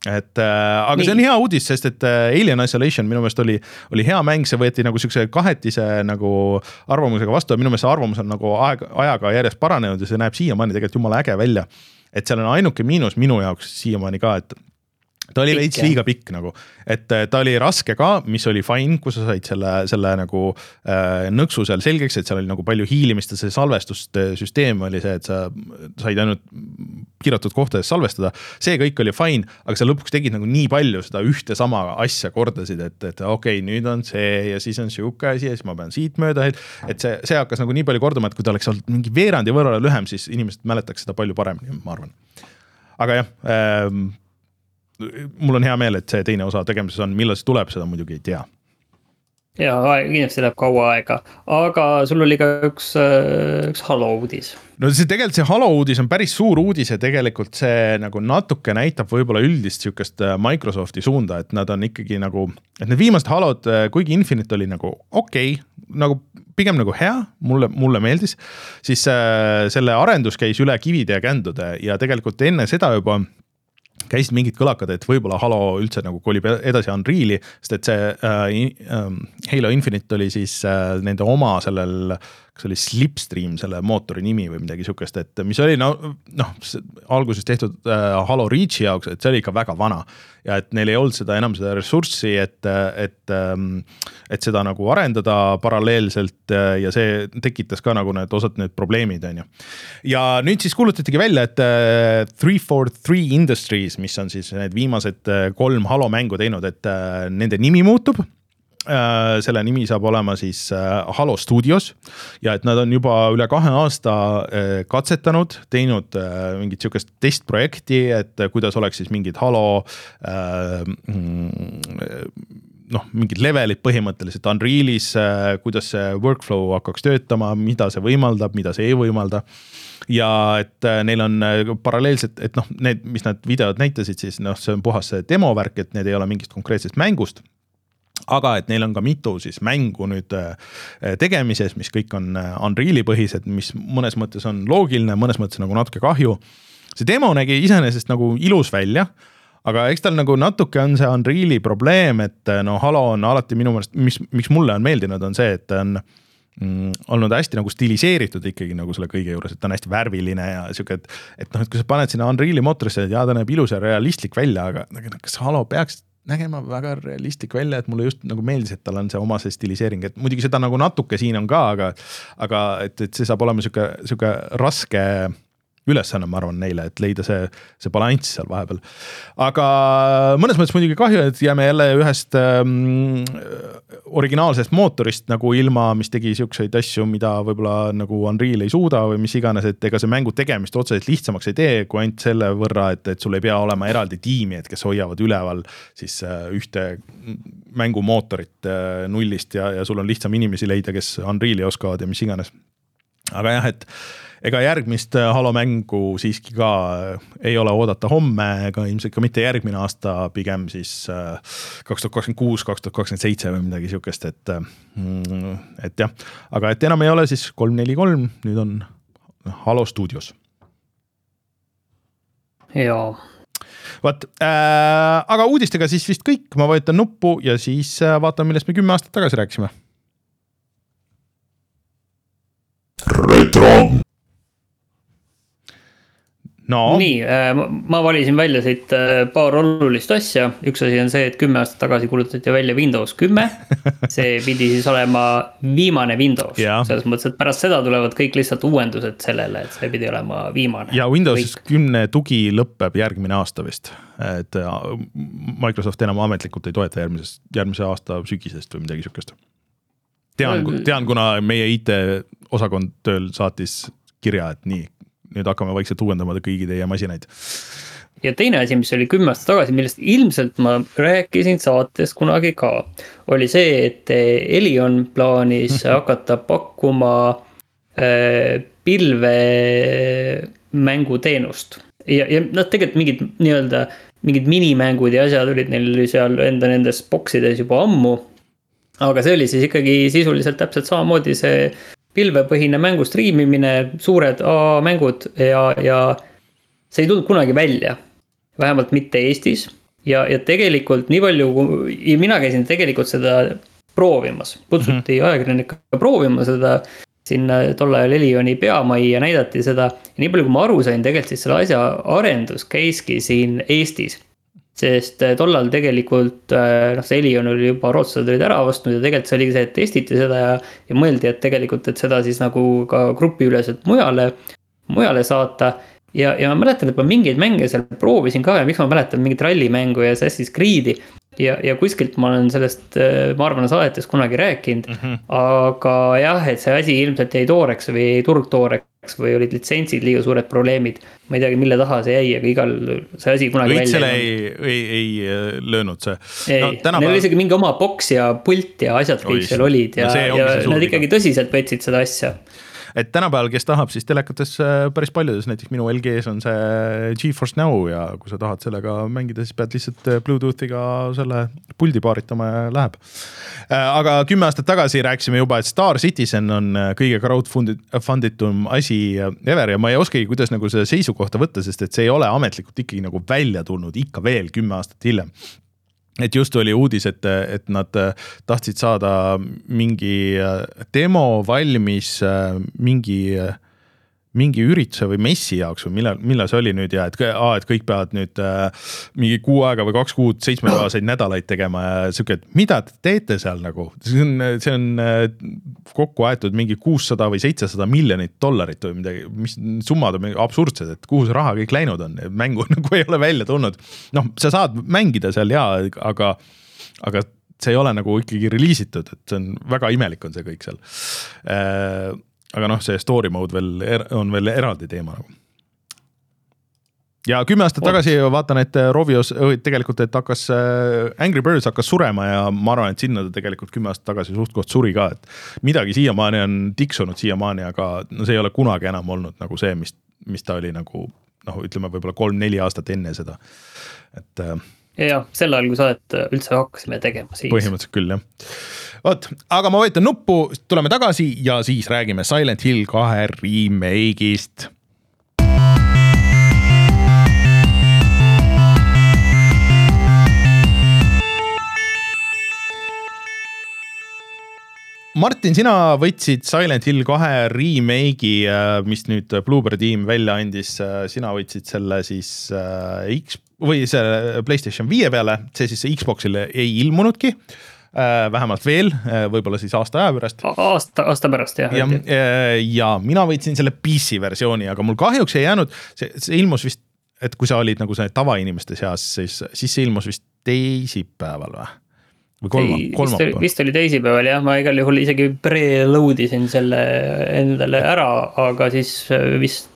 et äh, aga Nii. see on hea uudis, sest et Alien Isolation minu meelest oli, oli hea mäng, see võeti nagu siukse kahetise nagu arvamusega vastu ja minu meelest see arvamus on nagu aeg, ajaga järjest paranenud ja see näeb siiamaani tegelikult jumala äge välja. Et seal on ainuke miinus minu jaoks siiamaani ka, et ta oli veits liiga pikk nagu, et ta oli raske ka, mis oli fine, kui sa said selle, selle nagu äh, nõksu seal selgeks, et seal oli nagu palju hiilimist ja see salvestussüsteem oli see, et sa said ainult piiratud kohtades salvestada. See kõik oli fine, aga sa lõpuks tegid nagu nii palju seda ühte sama asja kordasid, et, et okei, okay, nüüd on see ja siis on siuke asi ja siis ma pean siit mööda, et see, see hakkas nagu nii palju kordama, et kui ta oleks olnud mingi veerandi võrra lühem, siis inimesed mäletaks seda palju paremini, ma arvan. Aga jah, ähm, mul on hea meel, et see teine osa tegemises on, millal see tuleb, seda muidugi ei tea. Ja, kindlasti läheb kaua aega, aga sul oli ka üks, üks Halo uudis. No see tegelikult see Halo uudis on päris suur uudis ja tegelikult see nagu natuke näitab võib-olla üldist siukest Microsofti suunda, et nad on ikkagi nagu, et need viimased Halod, kuigi Infinite oli nagu okei, okay, nagu pigem nagu hea, mulle, mulle meeldis, siis äh, selle arendus käis üle kivide ja kändude ja tegelikult enne seda juba käisid mingid kõlakad, et võib-olla Halo üldse nagu kolib edasi Unreali, sest et see äh, Halo Infinite oli siis äh, nende oma sellel, kas oli Slipstream selle mootori nimi või midagi sukest, et mis oli no, noh, alguses tehtud äh, Halo Reachi jaoks, et see oli ikka väga vana ja et neil ei olnud seda enam seda ressurssi, et, et, et seda nagu arendada paralleelselt ja see tekitas ka nagu need osad need probleemid on ju. Ja nüüd siis kuulutatigi välja, et three forty-three Industries, mis on siis need viimased kolm Halo mängu teinud, et nende nimi muutub. Selle nimi saab olema siis Halo Studios ja et nad on juba üle kahe aasta katsetanud, teinud mingit siukest testprojekti, et kuidas oleks siis mingid Halo noh, mingid levelid põhimõtteliselt Unrealis, kuidas see workflow hakkaks töötama, mida see võimaldab, mida see ei võimalda. Ja et neil on paralleelselt, et noh, need, mis nad videod näitasid, siis noh, see on puhas see demovärk, et need ei ole mingist konkreetsest mängust. Aga et neil on ka mitu siis mängu nüüd tegemises, mis kõik on Unreali põhised, mis mõnes mõttes on loogiline, mõnes mõttes nagu natuke kahju. See demo nägi iseenesest nagu ilus välja, aga eks tal nagu natuke on see Unreali probleem, et no Halo on alati minu mõelest, mis, miks mulle on meeldinud, on see, et on mm, olnud hästi nagu stiliseeritud ikkagi nagu selle kõige juures, et ta on hästi värviline ja siuke, et, et noh, et kui sa paned sinna Unreali mootorisse, ja ta näeb ilus ja realistlik välja, aga kas Halo peaks nägema väga realistlik välja, et mulle just nagu meeldis, et tal on see oma see stilisering, et muidugi seda nagu natuke siin on ka, aga, aga et, et see saab olema siuke, siuke raske ülesanne, ma arvan neile, et leida see, see balanss seal vahepeal. Aga mõnes mõttes muidugi kahju, et jääme jälle ühest ähm, originaalsest mootorist nagu ilma, mis tegi siukseid asju, mida võib-olla nagu Unreal ei suuda või mis iganes, et ega see mängu tegemist otseselt lihtsamaks ei tee, kui ainult selle võrra, et, et sul ei pea olema eraldi tiimi, et kes hoiavad üleval siis äh, ühte mängumootorit äh, nullist ja, ja sul on lihtsam inimesi leida, kes Unreali oskavad ja mis iganes. Aga jah, et ega järgmist Halo mängu siiski ka ei ole oodata homme, ega ilmselt ka mitte järgmine aasta, pigem siis kaks tuhat kakskümmend kuus, kaks tuhat kakskümmend seitse või midagi siukest, et, et jah, aga et enam ei ole siis kolm neli kolm, nüüd on Halo Studios. Jaa. Vaat, äh, aga uudistega siis vist kõik, ma vajutan nuppu ja siis vaatan, millest me kümme aastat tagasi rääkisime. Retro. No. Nii, ma valisin välja siit paar olulist asja. Üks asi on see, et kümme aastat tagasi kuulutati välja Windows kümme. See pidi siis olema viimane Windows. Selles mõttes, et pärast seda tulevad kõik lihtsalt uuendused sellele, et see pidi olema viimane. Ja Windows kõik. kümme tugi lõpeb järgmine aasta vist. Et Microsoft enam ametlikult ei toeta järgmises, järgmise aasta sügisest või midagi siukest. Tean, tean, kuna meie I T-osakond tööl saatis kirja, et nii, nüüd hakkame vaikselt uuendama kõigi teie masinaid. Ja teine asi, mis oli kümme aastat tagasi, millest ilmselt ma rääkisin saates kunagi ka, oli see, et Elion plaanis hakata pakkuma pilve mänguteenust. Ja, ja nad tegelikult mingid, nii-öelda, mingid minimängud ja asjad olid neil seal enda nendes boksides juba ammu. Aga see oli siis ikkagi sisuliselt täpselt samamoodi see pilvepõhine mängu striimimine, suured A-mängud ja, ja see ei tulnud kunagi välja, vähemalt mitte Eestis. ja, ja tegelikult nii palju, mina käisin tegelikult seda proovimas, kutsuti mm-hmm. ajakirjanika proovima seda sinna tol ajal Elioni peamai ja näidati seda. Ja nii palju, kui ma aru sain, tegelikult siis selle asja arendus käiski siin Eestis. Sest tollal tegelikult, noh see Elion oli juba rootslased olid ära ostnud ja tegelikult see oli see, et testiti seda ja, ja mõeldi, et tegelikult, et seda siis nagu ka grupi üleselt mujale, mujale saata. Ja, ja ma mäletan, et ma mingeid mänge seal proovisin ka ja miks ma mäletan mingit rallimängu ja Assassin's Creed'i. Ja, ja kuskilt ma olen sellest, ma arvan, saadetes kunagi rääkinud, mm-hmm. aga jah, et see asi ilmselt jäi tooreks või jäi turg tooreks või olid litsentsid liiga suured probleemid. Ma ei teagi, mille taha see jäi, aga igal see asi kunagi välja. Õitsele ei, ei, ei löönud see. Ei, no, tänapäeval... neil oli isegi mingi oma boks ja pult ja asjad kõik Ois. Seal olid ja, no ja nad ikkagi tõsiselt võtsid seda asja. Et tänapäeval, kes tahab, siis telekates päris paljudes, näiteks minu L G's on see GeForce Now ja kui sa tahad sellega mängida, siis pead lihtsalt Bluetoothiga selle puldi paaritama ja läheb. Aga kümme aastat tagasi rääkisime juba, et Star Citizen on kõige crowdfunditum asi ever ja ma ei oskagi, kuidas nagu seda seisukohta võtta, sest et see ei ole ametlikult ikkagi nagu välja tulnud ikka veel kümme aastat hiljem. Et just oli uudis, et, et nad tahtsid saada mingi demo valmis mingi, mingi ürituse või messi jaoks või millal, millal see oli nüüd ja et, aa, et kõik peavad nüüd mingi kuu aega või kaks kuud seitsmepäevaseid nädalaid tegema ja siuke, et mida te teete seal nagu? See on, see on kokku aetud mingi kuussada või seitsesada miljonit dollarit või midagi, mis summad on absurdsed, et kuhu see raha kõik läinud on, mängu nagu ei ole välja tulnud. Noh, sa saad mängida seal ja, aga, aga see ei ole nagu ikkagi reliisitud, et see on väga imelik on see kõik seal. Aga noh, see story mode veel on veel eraldi teema. Ja kümme aastat tagasi vaatan, et Rovios tegelikult, et hakkas Angry Birds hakkas surema ja ma arvan, et sinna ta tegelikult kümme aastat tagasi suht-koht suri ka, et midagi siiamaani on tiksunud siiamaani, aga no see ei ole kunagi enam olnud nagu see, mis, mis ta oli nagu, noh, ütleme võib-olla kolm-neli aastat enne seda. Et ja, ja sel ajal, kui saadet üldse hakkasime tegema siis. Põhimõtteliselt küll, jah. Võt, aga ma võitan nuppu, tuleme tagasi ja siis räägime Silent Hill kahe remake'ist. Martin, sina võtsid Silent Hill kahe remake'i, mis nüüd Bloober Team välja andis, sina võtsid selle siis X või see PlayStation viie peale, see siis Xboxile ei ilmunudki. Vähemalt veel, võib-olla siis aasta aja pärast. Aasta, aasta pärast, jah. Ja, ja mina võitsin selle P C versiooni, aga mul kahjuks ei jäänud, see, see ilmus vist, et kui sa olid nagu see tavainimeste seas, siis, siis see ilmus vist teisipäeval või? Või kolma, ei, vist, oli, vist oli teisipäeval, jah, ma igal juhul isegi pre-loadisin selle endale ära, aga siis vist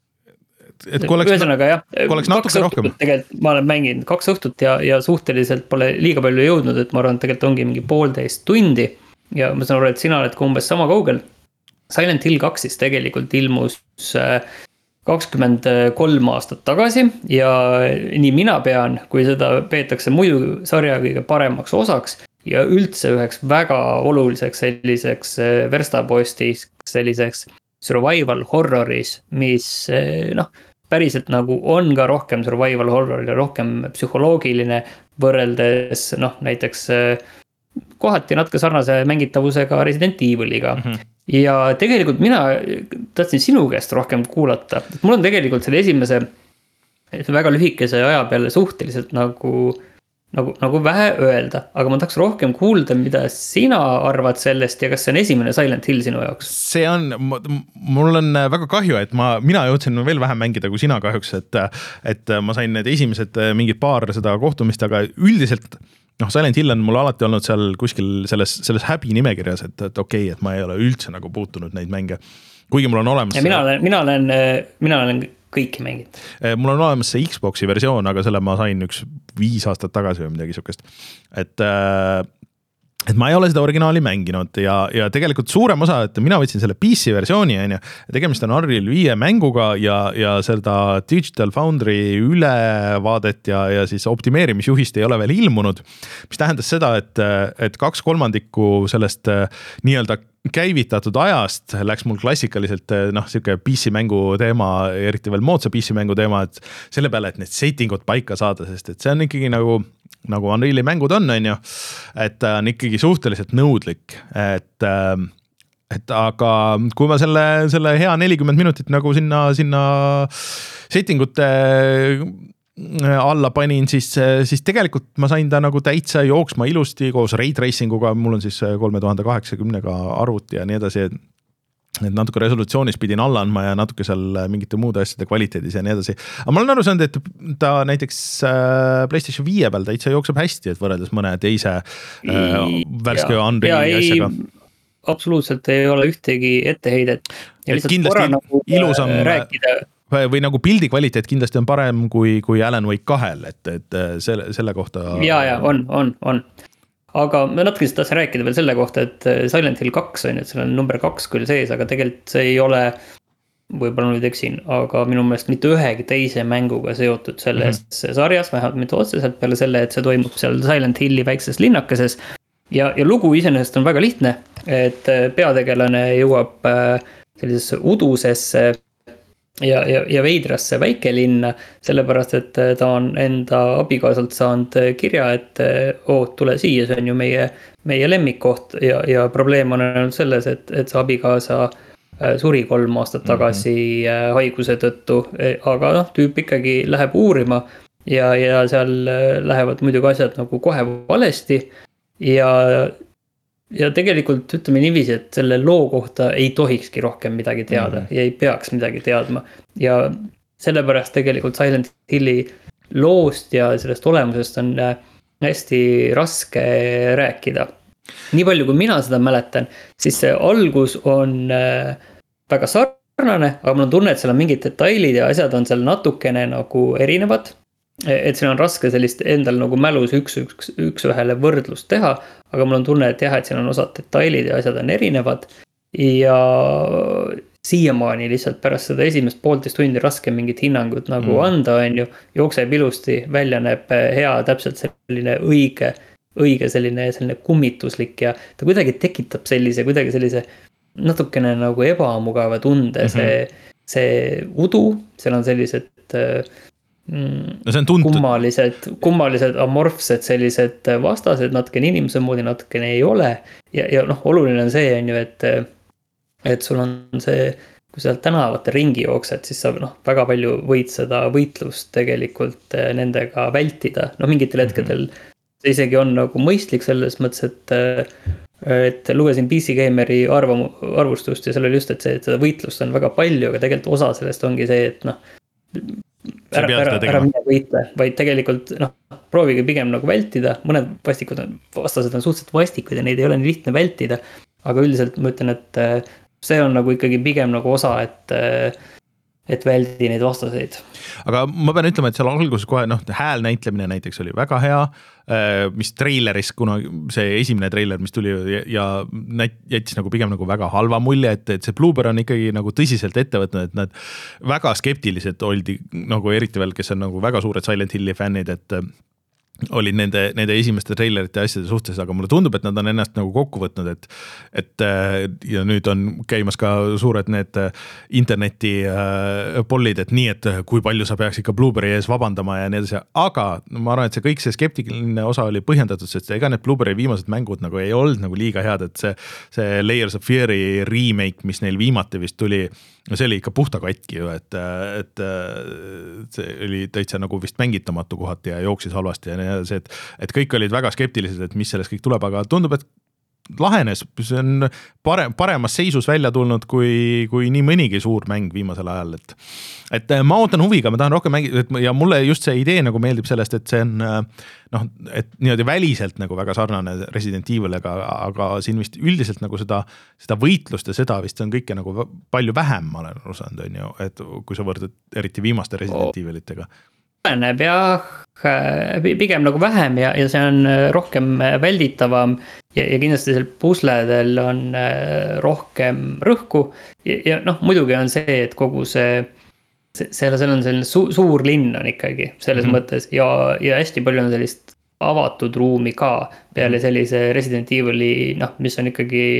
et kui oleks, ühesõnaga, jah, kui oleks natuke rohkem. Tegelikult ma olen mänginud kaks õhtut ja, ja suhteliselt pole liiga palju jõudnud, et ma arvan, et tegelikult ongi mingi poolteist tundi ja ma saan aru, et sina oled ka umbes sama kaugel. Silent Hill kaks siis tegelikult ilmus kakskümmend kolm aastat tagasi ja nii mina pean, kui seda peetakse muidu sarja kõige paremaks osaks ja üldse üheks väga oluliseks selliseks verstapostis, selliseks survival horroris, mis noh, päriselt nagu on ka rohkem survival horror ja rohkem psühholoogiline võrreldes noh, näiteks kohati natuke sarnase mängitavusega Resident Eviliga. Mm-hmm. Ja tegelikult mina tahtsin sinu käest rohkem kuulata. Mul on tegelikult selle esimese väga lühikese aja peale suhteliselt nagu, nagu, nagu vähe öelda, aga ma tahaks rohkem kuulda, mida sina arvad sellest ja kas see on esimene Silent Hill sinu jaoks? See on, mul on väga kahju, et ma, mina jõudsin veel vähem mängida kui sina kahjuks, et, et ma sain need esimesed mingid paar seda kohtumist, aga üldiselt noh, Silent Hill on mul alati olnud seal kuskil selles, selles häbi nimekirjas, et, et okei, okay, et ma ei ole üldse nagu puutunud neid mänge. Kuigi mul on olemas... Ja mina olen, mina olen, mina olen kõiki mängid. Mul on olemas see Xboxi versioon, aga selle ma sain üks viis aastat tagasi või midagi sukest. Et... et ma ei ole seda originaali mänginud ja, ja tegelikult suurem osa, et mina võtsin selle P C versiooni, ja tegemist on Unreal viie mänguga ja, ja seda Digital Foundry ülevaadet ja, ja siis optimeerimisjuhist ei ole veel ilmunud, mis tähendas seda, et, et kaks kolmandikku sellest nii-öelda käivitatud ajast läks mul klassikaliselt noh, siuke P C mängu teema, eriti veel moodsa P C mängu teema, et selle peale, et need settingud paika saada, sest et see on ikkagi nagu, nagu Unreali mängud on, on ju, et on ikkagi suhteliselt nõudlik, et, et aga kui ma selle, selle hea nelikümmend minutit nagu sinna, sinna settingute alla panin, siis, siis tegelikult ma sain ta nagu täitsa jooksma ilusti koos ray tracing uga, mul on siis kolme tuhande kaheksakümnega arvuti ja nii edasi, et natuke resolutsioonis pidin alla andma ja natuke seal mingite muude asjade kvaliteedis ja nii edasi. Aga ma olen aru saanud, et ta näiteks PlayStation viie peal täitsa jookseb hästi, et võrreldes mõne teise äh, värske Unreali asjaga. Absoluutselt ei ole ühtegi etteheidet. Ja lihtsalt kindlasti korra nagu ilusam rääkida või nagu pildi kvaliteet kindlasti on parem kui, kui Alan Wake kahel, et, et selle, selle kohta. Ja, ja, on, on, on. Aga ma natuke tahtsin rääkida veel selle kohta, et Silent Hill kaks on, et seal on number kaks küll sees, aga tegelikult see ei ole, võib-olla nüüd eksin, aga minu meelest mitte ühegi teise mänguga seotud selles mm-hmm. sarjas, vähemalt mitte otseselt peale selle, et see toimub seal Silent Hilli väikses linnakeses. Ja, ja lugu iseenesest on väga lihtne, et peategelane jõuab sellisesse udusesse ja, ja, ja veidrasse väikelinna, sellepärast, et ta on enda abikaasalt saanud kirja, et oo, tule siia, see on ju meie, meie lemmikkoht ja, ja probleem on ainult selles, et, et see abikaasa suri kolm aastat tagasi mm-hmm. haiguse tõttu, aga noh, tüüp ikkagi läheb uurima ja, ja seal lähevad muidugi asjad nagu kohe valesti ja Ja tegelikult ütleme niiviisi, et selle loo kohta ei tohikski rohkem midagi teada mm-hmm. ja ei peaks midagi teadma. Ja sellepärast tegelikult Silent Hilli loost ja sellest olemusest on hästi raske rääkida. Nii palju kui mina seda mäletan, siis see algus on väga sarnane, aga mul on tunne, et seal on mingid detailid ja asjad on seal natukene nagu erinevad. Et siin on raske sellist endal nagu mälus üks, üks, üks ühele võrdlust teha, aga mul on tunne, et jah, et siin on osad detailid ja asjad on erinevad ja siiamaani lihtsalt pärast seda esimest poolteist tundi raske mingit hinnangut nagu mm. anda, on ju, jookseb ilusti, välja näeb hea, täpselt selline õige, õige selline, selline kummituslik ja ta kuidagi tekitab sellise, kuidagi sellise natukene nagu ebamugava tunde, mm-hmm. see, see udu, seal on sellised no see on tuntud. kummalised, kummalised amorfsed sellised vastased, natukene inimese moodi, natukene ei ole ja, ja noh, oluline on see on ju, et et sul on see, kui sa tänavate ringi jooksed, siis sa noh, väga palju võid seda võitlust tegelikult nendega vältida, noh mingitel hetkedel see isegi on nagu mõistlik selles mõttes, et et lugesin P C Gameri arvamu, arvustust ja seal oli just, et see, et seda võitlust on väga palju, aga tegelikult osa sellest ongi see, et noh ära, ära, ära mine võitle, vaid tegelikult noh, proovige pigem nagu vältida, mõned vastikud on, vastased on suhteliselt vastikud ja neid ei ole nii lihtne vältida, aga üldiselt ma ütlen, et see on nagu ikkagi pigem nagu osa, et et väldi neid vastaseid. Aga ma pean ütlema, et seal alguses kohe noh, hääl näitlemine näiteks oli väga hea, mis treileris, kuna see esimene treiler, mis tuli ja jättis nagu pigem nagu väga halva mulje, et, et see Bloober on ikkagi nagu tõsiselt ette võtnud, et nad väga skeptilised oldi nagu eriti veel, kes on nagu väga suured Silent Hilli fännid, et olid nende, nende esimeste trailerite asjade suhtes, aga mulle tundub, et nad on ennast nagu kokku võtnud, et, et ja nüüd on käimas ka suured need interneti pollid, et nii, et kui palju sa peaks ikka Blueberry ees vabandama ja nii edasi, aga ma arvan, et see kõik see skeptiline osa oli põhjendatud, sest ega need Blueberry viimased mängud nagu ei olnud nagu liiga head, et see, see Layers of Fear'i remake, mis neil viimati vist tuli, no see oli ikka puhta katki ju, et, et see oli täitsa nagu vist mängitamatu kohati ja jooksis halvasti ja nii edasi, et, et kõik olid väga skeptilised, et mis sellest kõik tuleb, aga tundub, et lahenes, see on parem, paremas seisus välja tulnud kui, kui nii mõnigi suur mäng viimasel ajal, et, et ma ootan huviga, ma tahan rohkem mängida ja mulle just see idee nagu meeldib sellest, et see on noh, et niimoodi väliselt nagu väga sarnane Resident Eviliga, aga siin vist üldiselt nagu seda, seda võitlust ja seda vist on kõike nagu palju vähem, ma olen osanud, on ju, et kui sa võrdad eriti viimaste Resident oh. Evilitega. Näeb jah, pigem nagu vähem ja, ja see on rohkem välditavam ja, ja kindlasti seal pusledel on rohkem rõhku ja, ja noh, muidugi on see, et kogu see, seal, seal on selline su, suur linn on ikkagi selles mm-hmm. mõttes ja, ja hästi palju on sellist avatud ruumi ka peale sellise Resident Evili, noh, mis on ikkagi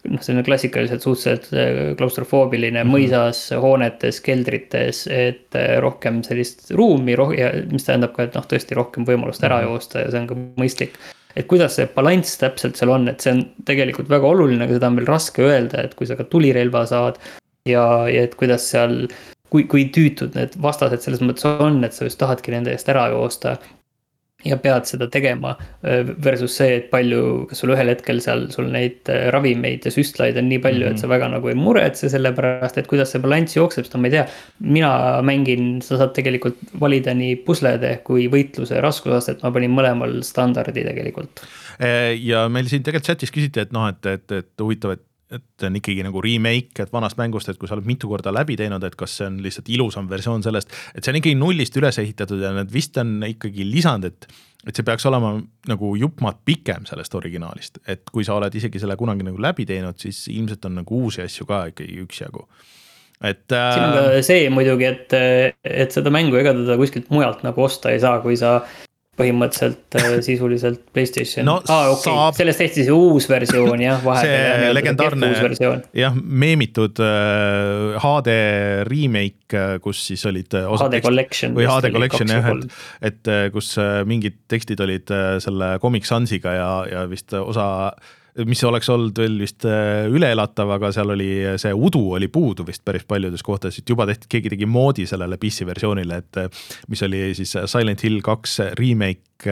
noh, selline klassikaliselt suhteliselt klaustrofoobiline mm-hmm. mõisas, hoonetes, keldrites, et rohkem sellist ruumi, mis tähendab ka, et noh, tõesti rohkem võimalust ära joosta ja see on ka mõistlik. Et kuidas see balanss täpselt seal on, et see on tegelikult väga oluline, aga seda on veel raske öelda, et kui sa ka tulirelva saad ja, ja et kuidas seal, kui, kui tüütud need vastased selles mõttes on, et sa just tahadki nende eest ära joosta ja pead seda tegema versus see, et palju, kas sul ühel hetkel seal sul neid ravimeid ja süstlaid on nii palju, mm-hmm. et sa väga nagu ei muretse selle pärast, et kuidas see balanss jookseb, seda ma ei tea. Mina mängin, sa saad tegelikult valida nii puslede kui võitluse raskusast, et ma panin mõlemal standardi tegelikult. Ja meil siin tegelikult chatis küsiti, et noh, et, et, et huvitav, et et on ikkagi nagu remake, et vanast mängust, et kui sa oled mitu korda läbi teinud, et kas see on lihtsalt ilusam versioon sellest, et see on ikkagi nullist üles ehitatud ja need vist on ikkagi lisand, et, et see peaks olema nagu jupmad pikem sellest originaalist, et kui sa oled isegi selle kunagi nagu läbi teinud, siis ilmselt on nagu uusi asju ka ikkagi üksjagu. Et, äh... siin on ka see muidugi, et, et seda mängu ega teda kuskilt mujalt nagu osta ei saa, kui sa põhimõtteliselt sisuliselt PlayStation. No, ah, okay. saab... Sellest tehti see uus versioon, jah, vahepeal. See legendaarne, jah, meemitud uh, H D remake, kus siis olid H D tekst... Collection. Või H D Collection, jah, et, et kus mingid tekstid olid selle Comic Sansiga ja, ja vist osa mis oleks olnud veel vist üleelatav, aga seal oli see udu oli puudu vist päris paljudes kohtades, et juba tehti, keegi tegi moodi sellele P C versioonile, et mis oli siis Silent Hill kaks remake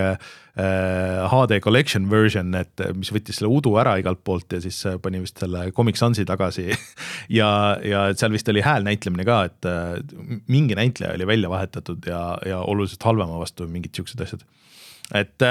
H D Collection version, et mis võttis selle udu ära igalt poolt ja siis pani vist selle Comic Sansi tagasi ja, ja seal vist oli hääl näitlemine ka, et mingi näitleja oli välja vahetatud ja, ja oluliselt halvema vastu mingid siuksed asjad. Et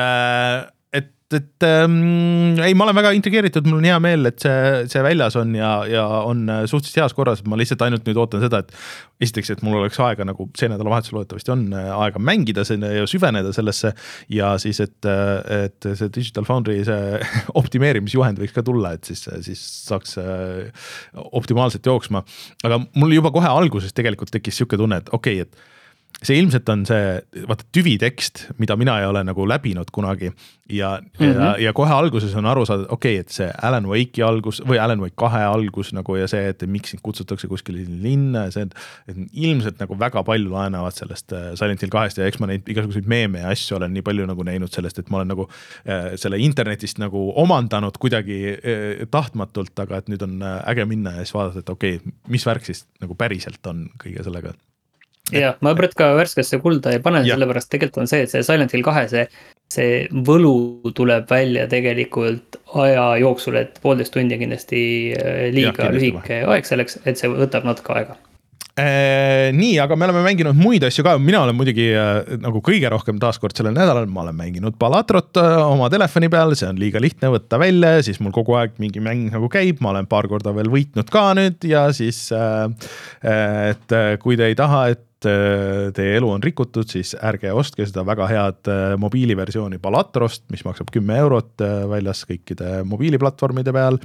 et ähm, ei, ma olen väga intrigeeritud, mul on hea meel, et see, see väljas on ja, ja on suhteliselt heas korras, ma lihtsalt ainult nüüd ootan seda, et esiteks, et mul oleks aega nagu see nädala vahetusel loodetavasti on aega mängida sinna ja süveneda sellesse ja siis, et, et see Digital Foundry see optimeerimisjuhend võiks ka tulla, et siis, siis saaks optimaalselt jooksma, aga mul juba kohe alguses tegelikult tekkis siuke tunne, et okei, okay, et see ilmselt on see, vaata, tüvitekst, mida mina ei ole nagu läbinud kunagi ja, mm-hmm. ja, ja kohe alguses on aru saada, okei, okay, et see Alan Wake'i algus või Alan Wake kahe algus nagu ja see, et miks sind kutsutakse kuskil linna ja see, et ilmselt nagu väga palju laenavad sellest Silent Hill kahest ja eks ma neid igasuguseid meeme ja asju olen nii palju nagu näinud sellest, et ma olen nagu äh, selle internetist nagu omandanud kuidagi äh, tahtmatult, aga et nüüd on äge minna ja siis vaadata, et okei, okay, mis värk siis nagu päriselt on kõige sellega. Ja, ma õpret ka värskesse kulda ei pane, sellepärast tegelikult on see, et see Silent Hill kahe, see, see võlu tuleb välja tegelikult aja jooksul, et poolteist tundi kindlasti liiga ja, lühike aeg selleks, et see võtab natuke aega. Äh, nii, aga me oleme mänginud muid asju ka, mina olen muidugi äh, nagu kõige rohkem taaskord sellel nädalal, ma olen mänginud Balatrot äh, oma telefoni peal, see on liiga lihtne võtta välja, siis mul kogu aeg mingi mäng nagu käib, ma olen paar korda veel võitnud ka nüüd ja siis, äh, et kui te ei taha, et teie elu on rikutud, siis ärge ostke seda väga head mobiiliversiooni Balatrost, mis maksab kümme eurot väljas kõikide mobiiliplatvormide peal.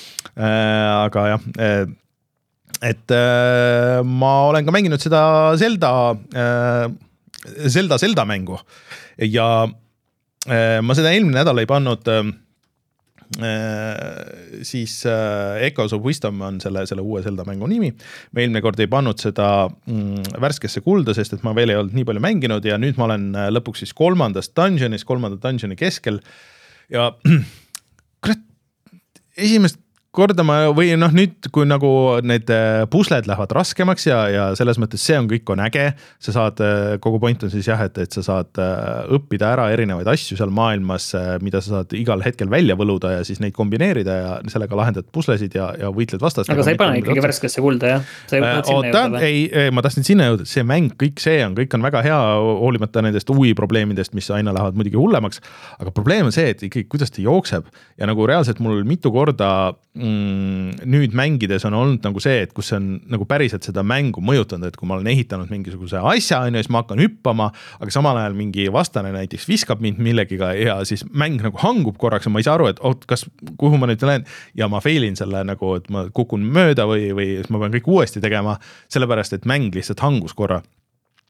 Aga jah, et ma olen ka mänginud seda Zelda, Zelda, Zelda mängu ja ma seda eelmine nädal ei pannud siis Echoes of Wisdom on selle, selle uue Zelda mängu nimi. Ma eelmine kord ei pannud seda mm, värskesse kulda, sest et ma veel ei olnud nii palju mänginud ja nüüd ma olen lõpuks siis kolmandas dungeonis, kolmanda dungeoni keskel ja kurat, esimest korda ma või noh nüüd, kui nagu need pusled lähevad raskemaks ja, ja selles mõttes see on kõik on äge, sa saad, kogu point on siis jah, et, et sa saad õppida ära erinevaid asju seal maailmas, mida sa saad igal hetkel välja võluda ja siis neid kombineerida ja sellega lahendad puslesid ja, ja võitled vastast. Aga sa ei pane ikkagi värskesse kulda, jah? Oota, ei, ei, ma tahtsin sinna jõuda, see mäng, kõik see on, kõik on väga hea, hoolimata nendest U I probleemidest, mis aina lähevad muidugi hullemaks, aga probleem on see, et ikkagi kuidas ta jookseb ja nagu reaalselt mul mitu korda mm, nüüd mängides on olnud nagu see, et kus see on nagu päriselt seda mängu mõjutanud, et kui ma olen ehitanud mingisuguse asja, on ja siis ma hakkan hüppama, aga samal ajal mingi vastane näiteks viskab mind millegiga ja siis mäng nagu hangub korraks ja ma ei saa aru, et oot, kas, kuhu ma nüüd lähen ja ma failin selle nagu, et ma kukun mööda või, või ma pean kõik uuesti tegema, sellepärast, et mäng lihtsalt hangus korra.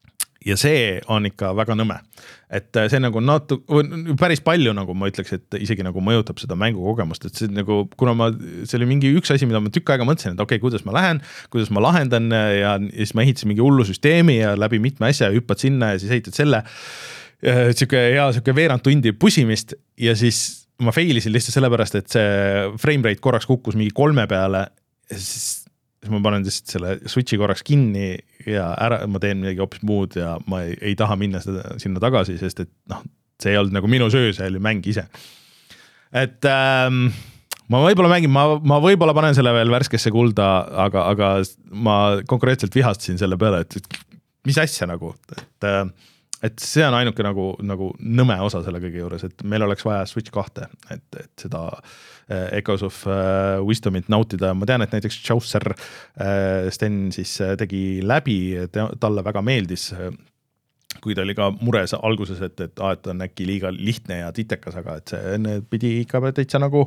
ja see on ikka väga nõme, et see nagu natu-, päris palju nagu ma ütleks, et isegi nagu mõjutab seda mängukogemust, et see nagu, kuna ma, see oli mingi üks asi, mida ma tükk aega mõtlesin, et okei okay,, kuidas ma lähen, kuidas ma lahendan ja, ja siis ma ehitasin mingi hullu süsteemi ja läbi mitme asja hüppad sinna ja siis ehitad selle, siuke hea siuke veerand tundi pusimist ja siis ma failisin lihtsalt sellepärast, et see frame rate korraks kukkus mingi kolme peale ja siis siis ma panen lihtsalt selle switchi korraks kinni ja ära, ma teen midagi hoopis muud ja ma ei, ei taha minna seda, sinna tagasi, sest et noh, see ei olnud nagu minu söö, see oli mäng ise. Et ähm, ma võib-olla mängin, ma, ma võib-olla panen selle veel värskesse kulda, aga, aga ma konkreetselt vihastasin selle peale, et, et mis asja nagu, et, et see on ainuke nagu, nagu nõme osa selle kõige juures, et meil oleks vaja Switch kahte, et, et seda Echoes of Wisdomit nautida. Ma tean, et näiteks Chaucer Sten siis tegi läbi, talle väga meeldis, kui ta oli ka mures alguses, et, et, et on äkki liiga lihtne ja titekas, aga et see pidi ikka täitsa nagu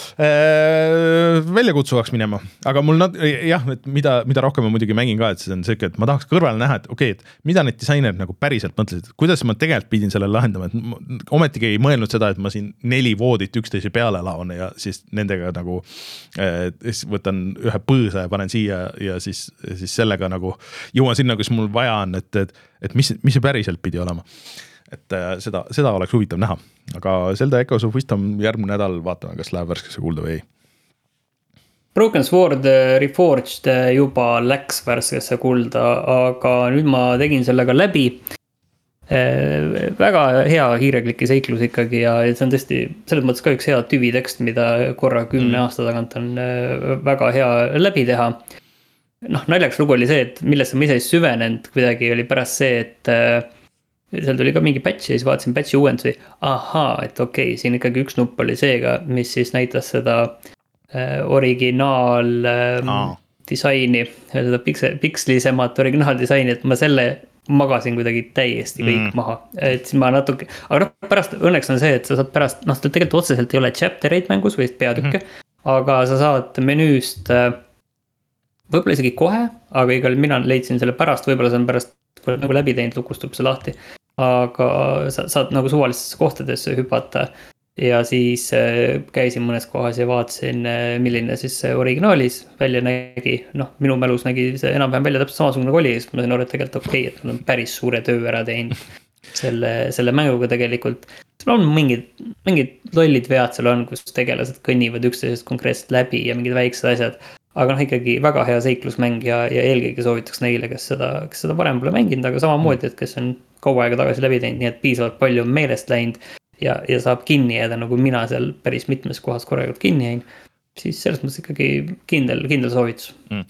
äh, väljakutsuvaks minema. Aga mul nad, jah, et mida, mida rohkem ma muidugi mängin ka, et see on see, et ma tahaks kõrval näha, et okei, okay, et mida need disainerid nagu päriselt mõtlesid, kuidas ma tegelikult pidin selle lahendama, et ometigi ei mõelnud seda, et ma siin neli voodit üksteise peale laon ja siis nendega nagu äh, võtan ühe põõsa ja panen siia ja siis, siis sellega nagu jõuan sinna, kus mul vaja on, et, et et mis, mis see päriselt pidi olema. Et äh, seda, seda oleks huvitav näha. Aga Zelda Echoes of Wisdom järgmine nädal vaatame, kas läheb värskesse kulda või ei. Broken Sword Reforged juba läks värskesse kulda, aga nüüd ma tegin sellega läbi. Äh, väga hea hiirekliki seiklus ikkagi ja see on tõesti selles mõttes ka üks hea tüvitekst, mida korra kümne mm. aasta tagant on äh, väga hea läbi teha. Noh, naljaks lugu oli see, et millest ma ise ei süvenenud kuidagi oli pärast see, et äh, seal tuli ka mingi patch ja siis vaatasin patchi uuendusi. Ahaa, et okei, okay, siin ikkagi üks nupp oli seega, mis siis näitas seda äh, originaal äh, ah. disaini, seda piksel, pikslisemat originaaldisaini, et ma selle magasin kuidagi täiesti kõik mm. maha. Et siis ma natuke, aga noh, pärast õnneks on see, et sa saad pärast, noh, tegelikult otseselt ei ole chaptereid mängus või peatükke, mm. aga sa saad menüüst äh, võib-olla isegi kohe, aga igal mina leidsin selle pärast, võib-olla see on pärast, kui nagu läbi teinud, lukustub see lahti. Aga sa saad nagu suvalistesse kohtadesse hüpata ja siis käisin mõnes kohas ja vaatasin, milline siis see originaalis välja nägi. Noh, minu mälus nägi see enam-vähem välja täpselt samasugune oli, siis ma sain aru, et tegelikult okei, okay, et mul on päris suure töö ära teinud selle, selle mänguga tegelikult. Seal on mingid, mingid lollid vead seal on, kus tegelased kõnnivad üksteisest konkreetselt läbi ja mingid väiksed asjad. Aga noh, ikkagi väga hea seiklusmäng ja, ja eelkõige soovitaks neile, kes seda, kes seda varem pole mänginud, aga samamoodi, et kes on kaua aega tagasi läbi teinud, nii et piisavalt palju on meelest läinud ja, ja saab kinni jääda, nagu mina seal päris mitmes kohas korralikult kinni jäin, siis selles mõttes ikkagi kindel, kindel soovitus. Mm.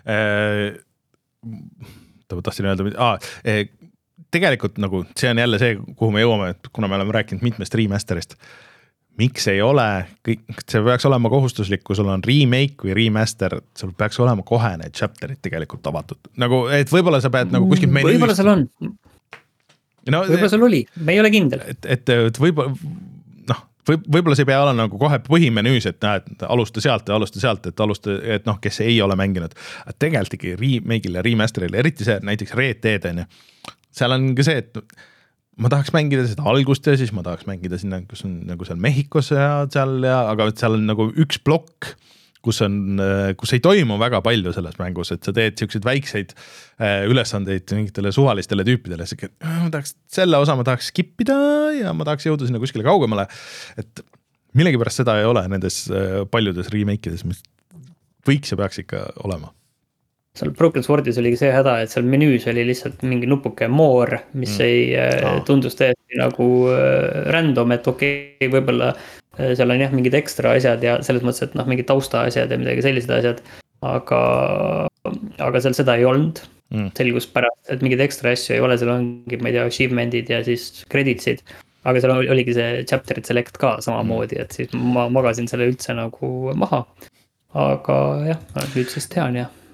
Äh, tahtsin öelda, ah, eh, tegelikult nagu see on jälle see, kuhu me jõuame, et kuna me oleme rääkinud mitmest remasterist, miks ei ole, kõik, see peaks olema kohustuslik, kui sul on remake või remaster, sul peaks olema kohe need chapterid tegelikult avatud. Nagu, et võib-olla sa pead nagu kuskilt menüüst. Võib-olla seal on. No, võib-olla seal oli, me ei ole kindel. Et, et, et võib-olla, noh, võib, võib-olla see ei pea olla nagu kohe põhimenüüs, et, et alusta sealt ja alusta sealt, et alusta, et noh, kes ei ole mänginud. Et tegelikult ikkagi remake'ile, remaster'ile, eriti see näiteks Red Dead on ju. Seal on ka see, et ma tahaks mängida seda algust ja siis ma tahaks mängida sinna, kus on nagu seal Mehhikos ja seal ja, aga seal on nagu üks plokk, kus on, kus ei toimu väga palju selles mängus, et sa teed siukseid väikseid ülesandeid mingitele suvalistele tüüpidele, et ma tahaks selle osa, ma tahaks skippida ja ma tahaks jõuda sinna kuskile kaugemale, et millegipärast seda ei ole nendes paljudes remake'ides, mis võiks ja peaks ikka olema. Seal Broken Swordis oli see häda, et seal menüüs oli lihtsalt mingi nupuke more, mis mm. ei ah. tundus täiesti nagu random, et okei, okay, võib-olla seal on jah mingid ekstra asjad ja selles mõttes, et noh, mingid tausta asjad ja midagi sellised asjad, aga, aga seal seda ei olnud. Mm. Selgus pärast, et mingid ekstra asju ei ole, seal ongi, ma ei tea, achievement'id ja siis credits'id, aga seal oligi see chapterid select ka samamoodi, mm. et siis ma magasin selle üldse nagu maha. Aga jah, nüüd siis tean ja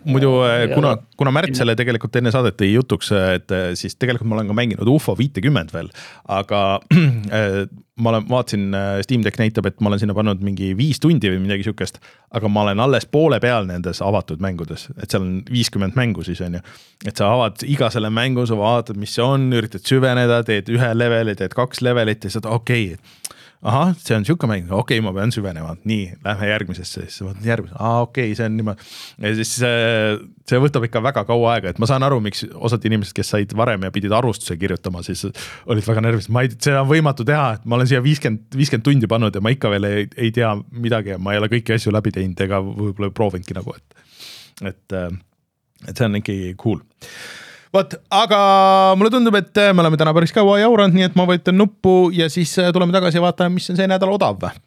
muidu kuna, kuna Märt selle tegelikult enne saadet tõi jutuks, et siis tegelikult ma olen ka mänginud U F O viiskümmend veel, aga ma olen, vaatasin, Steam Deck näitab, et ma olen sinna pannud mingi viis tundi või midagi sükest, aga ma olen alles poole peal nendes avatud mängudes, et seal on viiskümmend mängu siis on ju, et sa avad iga selle mängu, sa vaatad, mis see on, üritad süveneda, teed ühe leveli, teed kaks levelit ja saad okei okay. Ahah, see on siuke mäng, okei okay,, ma pean süvenema, nii, lähme järgmisesse, siis vaatan järgmisesse, aa okei okay,, see on niimoodi. Ja siis see, see võtab ikka väga kaua aega, et ma saan aru, miks osad inimesed, kes said varem ja pidid arvustuse kirjutama, siis olid väga närvis, ma ei, see on võimatu teha, et ma olen siia viiskümmend, viiskümmend tundi pannud ja ma ikka veel ei, ei tea midagi ja ma ei ole kõiki asju läbi teinud ega võib-olla proovinudki nagu, et, et, et see on ikkagi cool. Võt, aga mulle tundub, et me oleme täna päris kaua jauranud, nii et ma võitan nuppu ja siis tuleme tagasi ja vaatame, mis on see nädal odav või?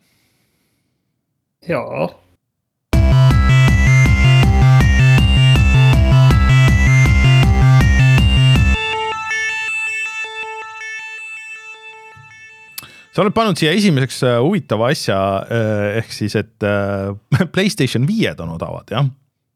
Jaa. Sa oled pannud siia esimeseks huvitava asja, ehk siis, et PlayStation viied on odavad, jah?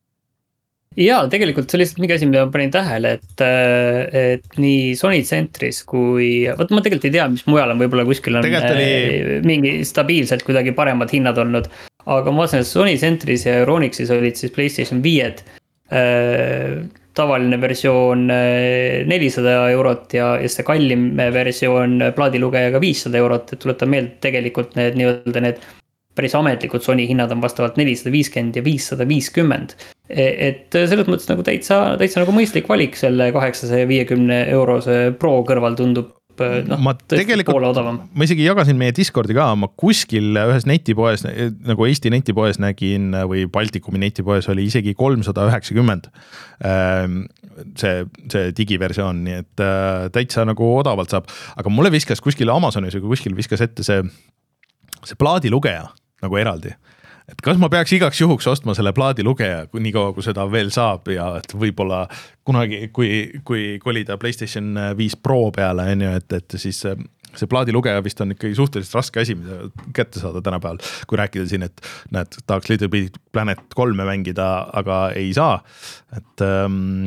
Jaa, tegelikult see oli lihtsalt mingi asi, mida ma panin tähele, et, et nii Sony Centris kui, võt ma tegelikult ei tea, mis mujal on, võib-olla kuskil on oli... mingi stabiilselt kuidagi paremad hinnad olnud, aga ma vaatasin, et Sony Centris ja Euronixis olid siis PlayStation viied äh, tavaline versioon nelisada eurot ja, ja see kallim versioon plaadilugejaga viissada eurot, et tuletan meelde, tegelikult need nii-öelda need päris ametlikud Sony hinnad on vastavalt nelisada viiskümmend ja viissada viiskümmend. Et selles mõttes nagu täitsa, täitsa nagu mõistlik valik selle kaheksasaja viiekümne eurose Pro kõrval tundub no, ma tegelikult, poole odavam. Ma isegi jagasin meie Discordi ka, ma kuskil ühes netipoes, nagu Eesti netipoes nägin või Baltikumi netipoes oli isegi kolmsada üheksakümmend see, see digiversioon, nii et täitsa nagu odavalt saab, aga mulle viskas kuskil Amazonis või kuskil viskas ette see, see plaadilugeja nagu eraldi. Et kas ma peaks igaks juhuks ostma selle plaadilugeja, nii kaua kui seda veel saab ja et võib-olla kunagi, kui, kui kolida PlayStation viis Pro peale, et, et siis see plaadilugeja vist on ikkagi suhteliselt raske asi, mida kätte saada tänapäeval, kui rääkida siin, et näed, tahaks Little Big Planet kolme mängida, aga ei saa. Et, ähm,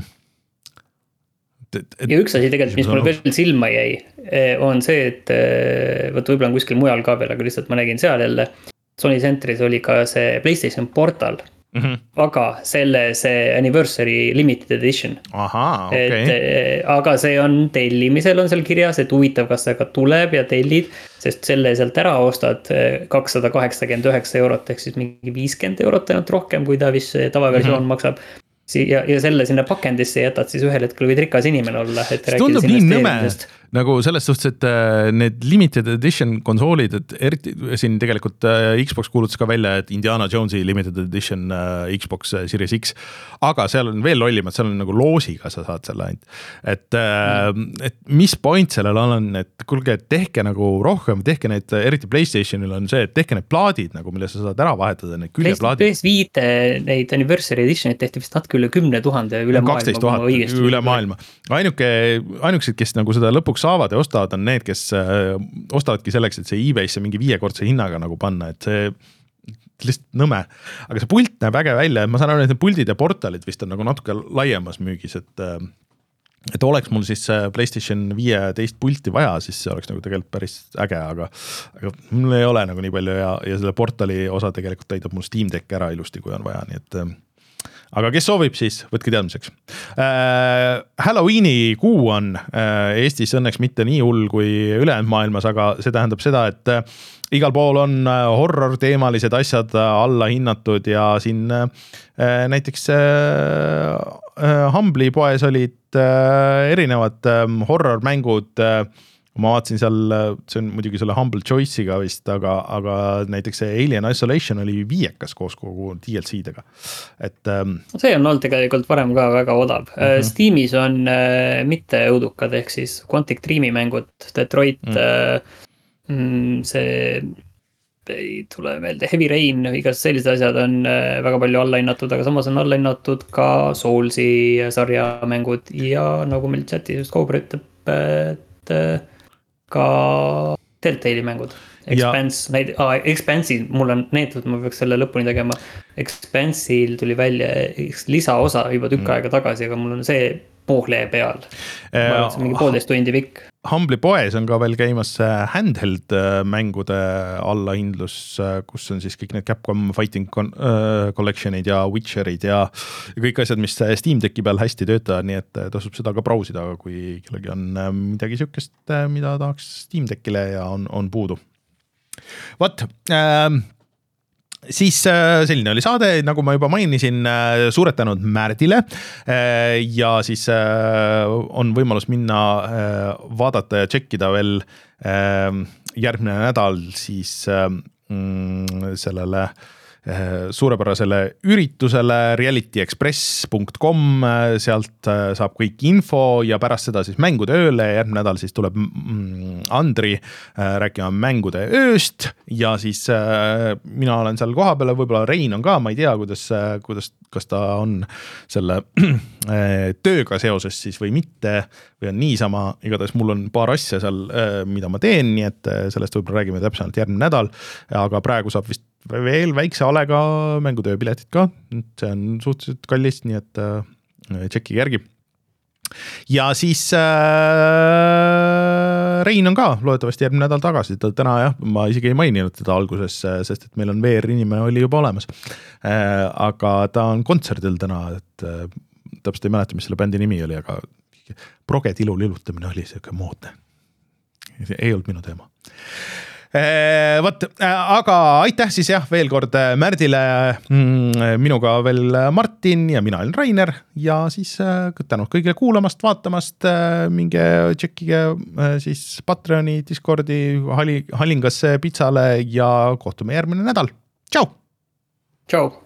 et, et ja üks asi tegelikult, mis mulle veel silma jäi, on see, et võt võib-olla on kuskil mujal ka veel, aga lihtsalt ma nägin seal jälle, Sony Centris oli ka see PlayStation Portal, mm-hmm. aga selle see Anniversary Limited Edition. Aha, okei. Okay. Aga see on tellimisel on seal kirjas, et huvitav, kas see ka tuleb ja tellid, sest selle sealt ära ostad kakssada kaheksakümmend üheksa eurot, ehk siis mingi viiskümmend eurot ainult rohkem, kui ta vist tavaversioon mm-hmm. maksab. Ja, ja selle sinna pakendisse jätad, siis ühel hetkel võid rikas inimene olla. Et tundub nii nõme, nagu selles suhtes, et need limited edition konsoolid, et eriti siin tegelikult Xbox kuulutas ka välja, et Indiana Jonesi limited edition Xbox Series X, aga seal on veel lollimad, seal on nagu loosiga sa saad selle ainult. Et, mm. et mis point sellel on, et kuulge, tehke nagu rohkem, tehke need, eriti PlayStationil on see, et tehke need plaadid, nagu, mille sa saad ära vahetada, need küljeplaadid. P S viis neid Anniversary Editionid tehti vist natuke üle kümne tuhande üle kaksteist tuhat üle maailma. Ainuke, ainukesed, kes nagu seda lõpuks saavad ja ostavad, on need, kes ostavadki selleks, et see eBay'sse mingi viiekordse hinnaga nagu panna, et see lihtsalt nõme. Aga see pult näeb äge välja, et ma saan aru, et need puldid ja portalid vist on nagu natuke laiemas müügis, et et oleks mul siis PlayStation viieteist pulti vaja, siis see oleks nagu tegelikult päris äge, aga, aga mul ei ole nagu nii palju ja, ja selle portali osa tegelikult täidab mul Steam Deck ära ilusti, kui on vaja, nii et aga kes soovib, siis võtke teadmiseks. Äh, Halloweeni kuu on äh, Eestis õnneks mitte nii hull kui ülejäänud maailmas, aga see tähendab seda, et äh, igal pool on äh, horror teemalised asjad äh, alla hinnatud ja siin äh, näiteks äh, äh, Humble'i poes olid äh, erinevad äh, horror-mängud äh, ma vaatasin seal, see on muidugi selle Humble Choice'iga vist, aga, aga näiteks see Alien Isolation oli viiekas koos kogu D L C-dega. Et, ähm, see on olnud tegelikult varem ka väga odav. Uh-huh. Steamis on äh, mitte õudukad, ehk siis Quantic Dreami mängud, Detroit, uh-huh. äh, see ei tule meelde, Heavy Rain, igas sellised asjad on äh, väga palju alla hinnatud, aga samas on alla hinnatud ka Soulsi sarja mängud ja nagu meil chatis just Cobra ütleb, et äh, ka Telltale'i mängud. Expanse, neid, ah, Expanse'il, mul on neetud, ma peaks selle lõpuni tegema. Expanse'il tuli välja lisaosa juba tükk aega tagasi, aga mul on see pohlee peal. Ma arvan, see mingi poolteist tundi pikk. Humble'i poes on ka veel käimas handheld mängude allahindlus, kus on siis kõik need Capcom Fighting Collectionid ja Witcherid ja kõik asjad, mis Steam Decki peal hästi töötavad, nii et tasub seda ka brausida, kui kellegi on midagi sükest, mida tahaks Steam Deckile ja on, on puudu. Vot, äh, siis äh, selline oli saade, nagu ma juba mainisin, äh, suured tänud Märdile äh, ja siis äh, on võimalus minna äh, vaadata ja tšekkida veel äh, järgmine nädal siis äh, sellele suurepärasele üritusele reality express punkt com, sealt saab kõik info ja pärast seda siis mängude ööle, järgmine nädal siis tuleb Andri rääkima mängude ööst ja siis mina olen seal kohapeal, võib-olla Rein on ka, ma ei tea, kuidas, kuidas, kas ta on selle tööga seoses siis või mitte või on niisama, igatahes mul on paar asja seal, mida ma teen, nii et sellest võib-olla räägime täpsemalt järgmine nädal, aga praegu saab vist veel väikse alega mängutööpiletid ka, see on suhteliselt kallis, nii et äh, tšekki järgi. Ja siis äh, Rein on ka loodetavasti järgmine nädal tagasi, ta täna jah, ma isegi ei maininud teda alguses, sest et meil on V R-inimene oli juba olemas, äh, aga ta on kontserdil täna, et äh, täpselt ei mäleta, mis selle bändi nimi oli, aga progetilu lilutamine oli selline moodne, ei olnud minu teema. Võt, aga aitäh siis jah veel kord Märdile, minuga veel Martin ja mina olen Rainer ja siis tänud kõigile kuulamast, vaatamast, minge tšekkige siis Patreoni, Discordi, Halingasse pitsale ja kohtume järgmine nädal. Tšau! Tšau!